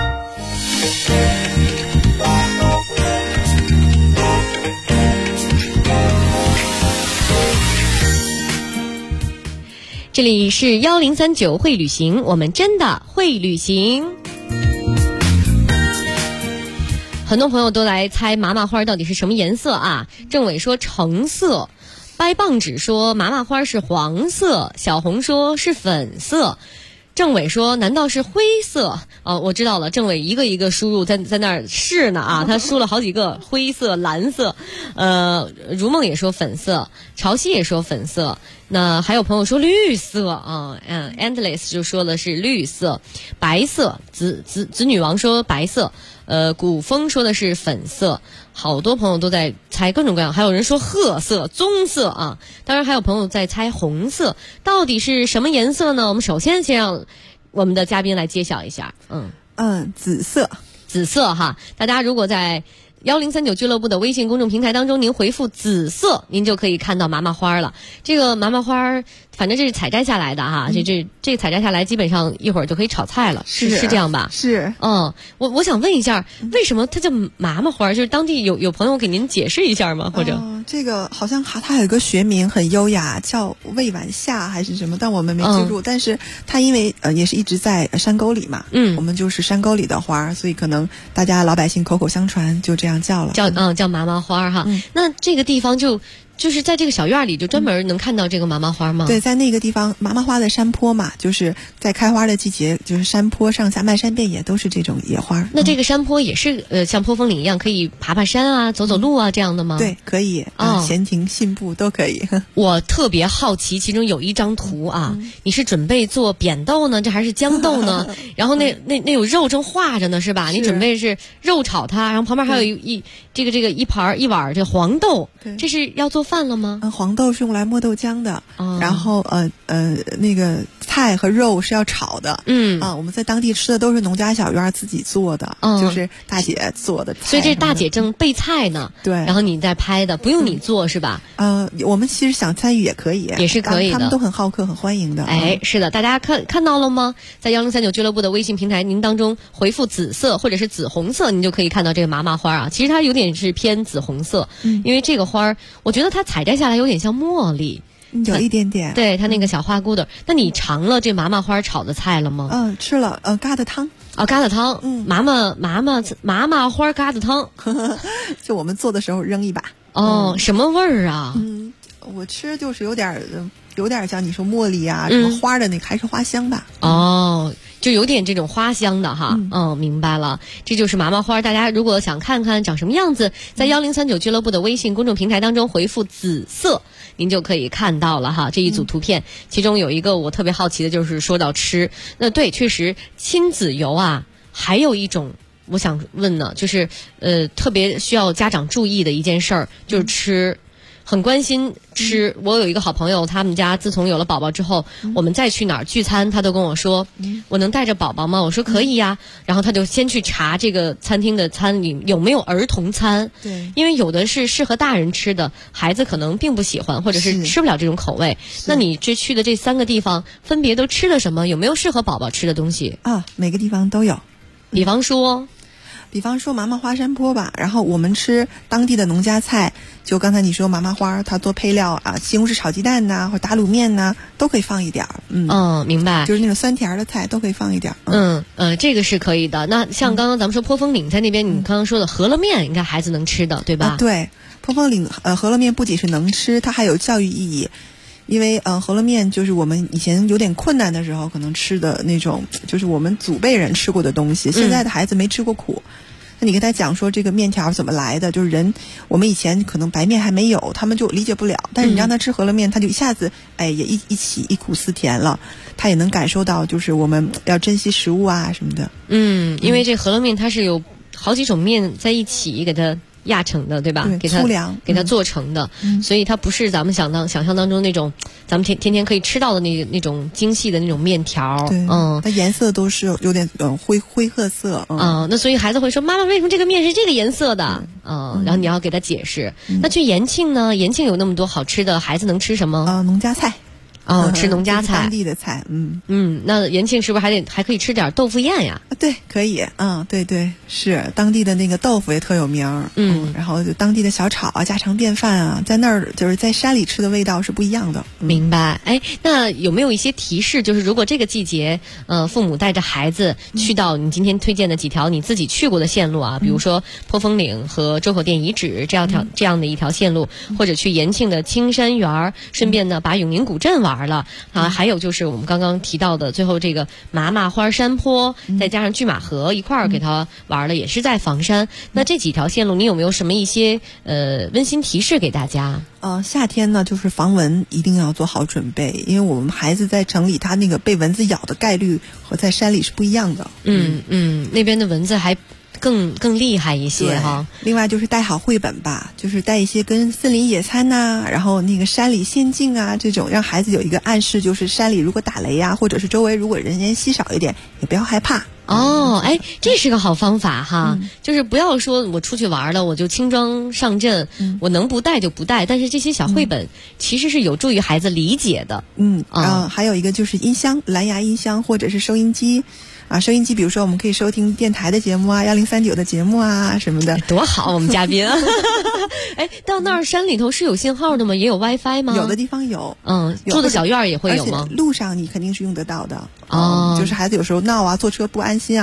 这里是1039会旅行，我们真的会旅行。很多朋友都来猜麻麻花到底是什么颜色啊？政委说橙色，掰棒指说麻麻花是黄色，小红说是粉色，政委说难道是灰色？我知道了，政委一个一个输入，在那儿试呢啊，他输了好几个灰色、蓝色，如梦也说粉色，潮汐也说粉色，那还有朋友说绿色啊，Endless 就说的是绿色，白色，子女王说白色。古风说的是粉色，好多朋友都在猜各种各样，还有人说褐色、棕色啊，当然还有朋友在猜红色，到底是什么颜色呢？我们首先先让我们的嘉宾来揭晓一下。 紫色哈，大家如果在1039俱乐部的微信公众平台当中，您回复紫色，您就可以看到麻麻花了。这个麻麻花反正这是采摘下来的哈，这采摘下来基本上一会儿就可以炒菜了，是这样吧？ 是。 我想问一下，为什么它叫麻麻花？就是当地有朋友给您解释一下吗？或者这个好像它有一个学名很优雅，叫魏晚夏还是什么，但我们没记住。但是它因为也是一直在山沟里嘛，我们就是山沟里的花，所以可能大家老百姓口口相传就这样叫了， 叫麻麻花哈。那这个地方就就是在这个小院里就专门能看到这个麻麻花吗？ 对，在那个地方麻麻花的山坡嘛，就是在开花的季节，就是山坡上下漫山遍野都是这种野花。 那这个山坡也是像坡峰岭一样可以爬爬山啊、走走路啊这样的吗？ 对，可以闲庭信步都可以。 我特别好奇，其中有一张图啊，你是准备做扁豆呢，这还是豇豆呢？然后那有肉正化着呢，是吧？你准备是肉炒它，然后旁边还有一碗这黄豆，这是要做饭了吗？ 黄豆是用来磨豆浆的，然后那个菜和肉是要炒的。我们在当地吃的都是农家小院自己做的，就是大姐做的菜。 所以这大姐正备菜呢， 对， 然后你在拍的，不用你做是吧？ 我们其实想参与也可以， 也是可以的， 他们都很好客，很欢迎的。 哎，是的，大家看到了吗？在1039俱乐部的微信平台，您当中回复紫色或者是紫红色，您就可以看到这个麻麻花啊。其实它有点是偏紫红色，因为这个花我觉得它采摘下来有点像茉莉。 有一点点， 对，它那个小花骨朵。那你尝了这麻麻花炒的菜了吗？ 吃了，疙瘩汤。 疙瘩汤，麻麻花疙瘩汤， 就我们做的时候扔一把。 什么味儿啊？ 我吃就是有点像你说茉莉啊，什么花的那个还是花香吧。 就有点这种花香的哈。明白了，这就是麻麻花。大家如果想看看长什么样子，在1039俱乐部的微信公众平台当中回复紫色，您就可以看到了哈。这一组图片，其中有一个我特别好奇的，就是说到吃，那对，确实亲子游啊，还有一种我想问呢，就是特别需要家长注意的一件事儿，就是吃。很关心吃，我有一个好朋友，他们家自从有了宝宝之后，我们再去哪儿聚餐，他都跟我说，我能带着宝宝吗？我说可以呀。然后他就先去查这个餐厅的餐里有没有儿童餐， 对， 因为有的是适合大人吃的，孩子可能并不喜欢，或者是吃不了这种口味。那你去的这3个地方分别都吃了什么？有没有适合宝宝吃的东西？ 每个地方都有。 比方说麻麻花山坡吧，然后我们吃当地的农家菜，就刚才你说麻麻花，它做配料啊，西红柿炒鸡蛋呐，或打卤面呐，都可以放一点儿。 明白。 就是那种酸甜的菜都可以放一点儿。这个是可以的。那像刚刚咱们说坡峰岭在那边，你刚刚说的饸饹面，应该孩子能吃的，对吧？ 对，坡峰岭饸饹面不仅是能吃，它还有教育意义。因为饸饹面就是我们以前有点困难的时候可能吃的那种，就是我们祖辈人吃过的东西，现在的孩子没吃过苦。那你跟他讲说这个面条怎么来的，就是我们以前可能白面还没有，他们就理解不了。但是你让他吃饸饹面，他就一下子也一起一苦思甜了，他也能感受到就是我们要珍惜食物啊什么的。 因为这饸饹面它是有好几种面在一起给它压成的，对吧？ 对，粗粮给它做成的，所以它不是咱们想象当中那种咱们天天可以吃到的那种精细的那种面条。 对，它颜色都是有点灰褐色。 那所以孩子会说：“妈妈，为什么这个面是这个颜色的？”然后你要给他解释。那去延庆呢？延庆有那么多好吃的，孩子能吃什么？ 农家菜。 吃农家菜， 当地的菜。 那延庆是不是还可以吃点豆腐宴呀？ 对，可以。对，是当地的那个豆腐也特有名。然后就当地的小炒啊，家常便饭啊，在那儿就是在山里吃的味道是不一样的。 明白。那有没有一些提示？就是如果这个季节，父母带着孩子去到你今天推荐的几条你自己去过的线路啊，比如说坡峰岭和周口店遗址这样的一条线路，或者去延庆的青山园，顺便呢把永宁古镇玩了啊，还有就是我们刚刚提到的最后这个麻麻花山坡，再加上拒马河一块儿给他玩了，也是在房山。那这几条线路，你有没有什么一些温馨提示给大家？ 夏天呢，就是防蚊一定要做好准备，因为我们孩子在城里，他那个被蚊子咬的概率和在山里是不一样的。 那边的蚊子还更厉害一些哈。 另外就是带好绘本吧，就是带一些跟森林野餐呐，然后那个山里仙境啊这种，让孩子有一个暗示，就是山里如果打雷啊，或者是周围如果人烟稀少一点，也不要害怕。 这是个好方法哈，就是不要说我出去玩了我就轻装上阵，我能不带就不带，但是这些小绘本其实是有助于孩子理解的。 还有一个就是音箱，蓝牙音箱或者是收音机。收音机，比如说我们可以收听电台的节目啊，1039的节目啊什么的， 多好！我们嘉宾，到那儿山里头是有信号的吗？也有 WiFi 吗？ 有的地方有， 住的小院也会有吗？ 路上你肯定是用得到的。就是孩子有时候闹啊，坐车不安心啊，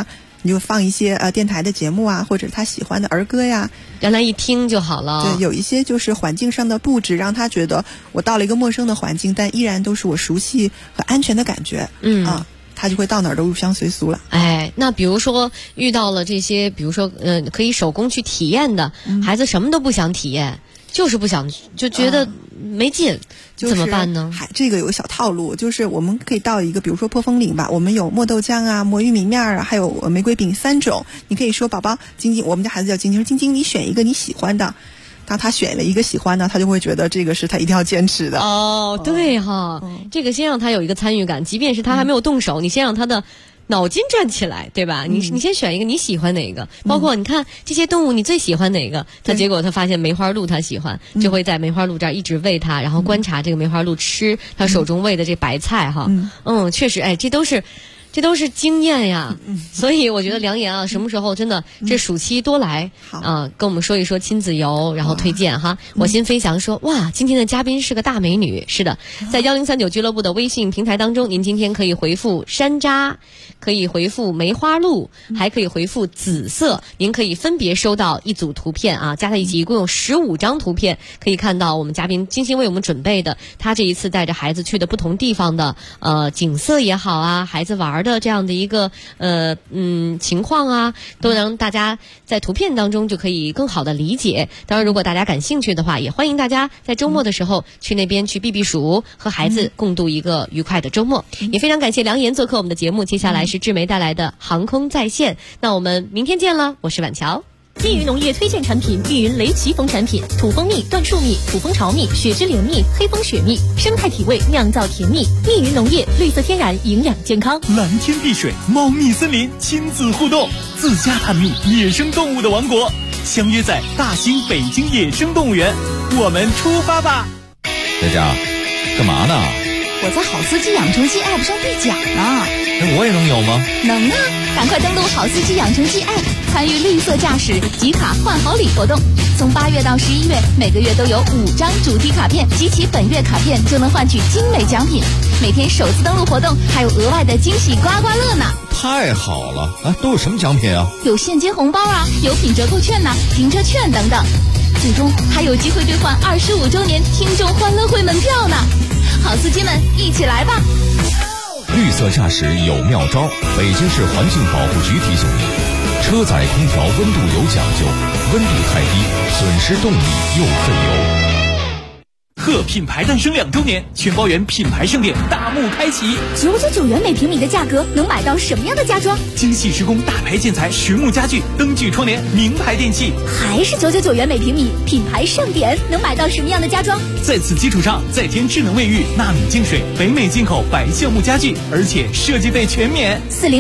你就放一些电台的节目啊，或者他喜欢的儿歌呀， 让他一听就好了。 对，有一些就是环境上的布置，让他觉得我到了一个陌生的环境，但依然都是我熟悉和安全的感觉。他就会到哪儿都入乡随俗了。 哎，那比如说遇到了这些，比如说可以手工去体验的，孩子什么都不想体验，就是不想，就觉得没劲，怎么办呢？ 这个有个小套路，就是我们可以到一个，比如说破风岭吧，我们有磨豆浆啊、磨玉米面啊，还有玫瑰饼3种。你可以说宝宝晶晶，我们家孩子叫晶晶，说晶晶你选一个你喜欢的。当他选了一个喜欢的，他就会觉得这个是他一定要坚持的。 对哈，这个先让他有一个参与感，即便是他还没有动手，你先让他的脑筋转起来，对吧？你先选一个你喜欢哪个，包括你看这些动物你最喜欢哪个，结果他发现梅花鹿他喜欢，就会在梅花鹿这儿一直喂它，然后观察这个梅花鹿吃他手中喂的这白菜哈。确实，哎，这都是经验呀。所以我觉得梁岩啊，什么时候真的这暑期多来跟我们说一说亲子游，然后推荐哈。我心飞翔说，哇，今天的嘉宾是个大美女。是的，在1039俱乐部的微信平台当中，您今天可以回复山楂，可以回复梅花鹿，还可以回复紫色，您可以分别收到一组图片啊，加在一起一共有15张图片，可以看到我们嘉宾精心为我们准备的，他这一次带着孩子去的不同地方的景色也好啊，孩子玩的这样的一个情况啊，都让大家在图片当中就可以更好的理解。当然如果大家感兴趣的话，也欢迎大家在周末的时候去那边去避避暑，和孩子共度一个愉快的周末。也非常感谢梁岩做客我们的节目，接下来是志梅带来的航空在线。那我们明天见了，我是婉乔。 密云农业推荐产品：密云雷奇蜂产品，土蜂蜜、椴树蜜、土蜂巢蜜、雪之莲蜜、黑蜂雪蜜，生态体味，酿造甜蜜。密云农业，绿色天然，营养健康。 蓝天碧水，猫蜜森林，亲子互动，自家探秘野生动物的王国，相约在大兴北京野生动物园，我们出发吧！ 佳佳，干嘛呢？ 我在好司机养成记 App 上兑奖呢。 那我也能有吗？ 能啊！赶快登录好司机养成记 App， 参与绿色驾驶集卡换好礼活动。从8月到11月，每个月都有5张主题卡片，集齐本月卡片就能换取精美奖品。每天首次登录活动还有额外的惊喜刮刮乐呢！ 太好了！都有什么奖品啊？ 有现金红包啊，有品折扣券呐，停车券等等。最终还有机会兑换25周年听众欢乐会门票呢！好司机们，一起来吧！ 绿色驾驶有妙招，北京市环境保护局提醒您：车载空调温度有讲究，温度太低，损失动力又费油。 贺品牌诞生2周年，全包园品牌盛典大幕开启 ，999元每平米的价格能买到什么样的家装？ 精细施工大牌建材实木家具，灯具窗帘名牌电器， 还是999元每平米，品牌盛典能买到什么样的家装？ 在此基础上再添智能卫浴、纳米净水、北美进口白橡木家具，而且设计费全免。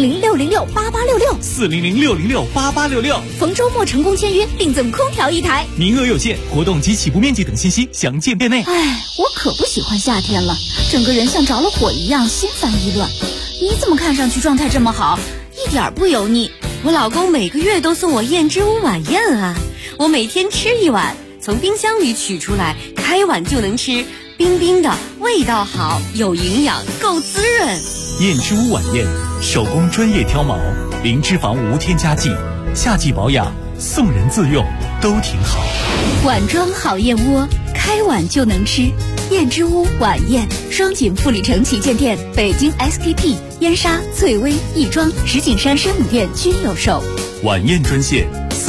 400-606-8866，400-606-8866，逢周末成功签约，另赠空调1台， 名额有限，活动及起步面积等信息详见店内。 我可不喜欢夏天了，整个人像着了火一样，心烦意乱。你怎么看上去状态这么好，一点不油腻？ 我老公每个月都送我燕之屋晚宴啊，我每天吃1碗，从冰箱里取出来，开碗就能吃，冰冰的，味道好，有营养，够滋润。 燕之屋晚宴，手工专业挑毛，零脂肪无添加剂，夏季保养，送人自用，都挺好。 碗装好燕窝，开碗就能吃。燕之屋晚宴，双井富力城旗舰店、北京 SKP、燕莎、翠微、亦庄、石景山生母店均有售。 晚宴专线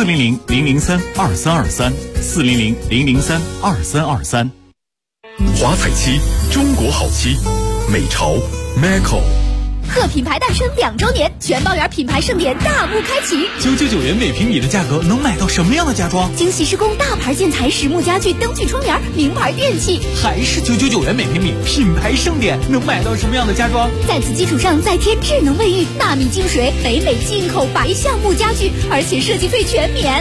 400-003-2323，400-003-2323。 华彩漆，中国好漆，美潮 Macco。 贺品牌诞生2周年，全包园品牌盛典大幕开启 ，999元每平米的价格能买到什么样的家装？ 精细施工大牌建材实木家具、灯具窗帘、名牌电器， 还是999元每平米，品牌盛典能买到什么样的家装？ 在此基础上再添智能卫浴、纳米净水、北美进口白橡木家具，而且设计费全免。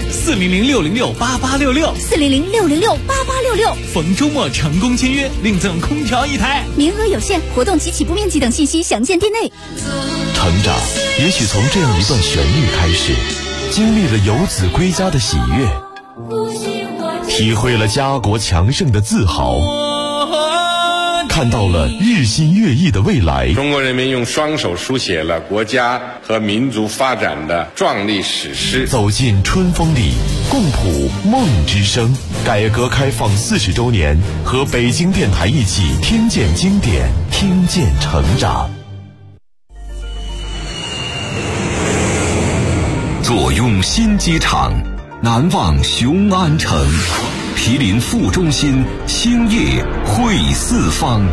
400-606-8866，400-606-8866，逢周末成功签约，另赠空调1台， 名额有限，活动及起步面积等信息详见店内。 成长也许从这样一段旋律开始，经历了游子归家的喜悦，体会了家国强盛的自豪， 看到了日新月异的未来。 中国人民用双手书写了国家和民族发展的壮丽史诗。 走进春风里，共谱梦之声。改革开放40周年，和北京电台一起听见经典，听见成长。 坐拥新机场，难忘雄安城。毗邻副中心，兴业汇四方。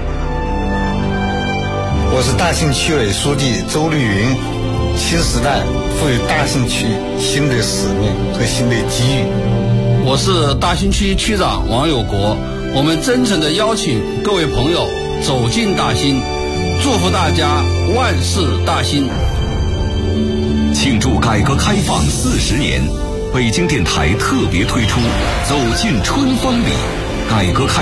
我是大兴区委书记周绿云。新时代赋予大兴区新的使命和新的机遇。 我是大兴区区长王有国。我们真诚地邀请各位朋友走进大兴，祝福大家万事大兴。 庆祝改革开放40年，北京电台特别推出《走进春风里》改革开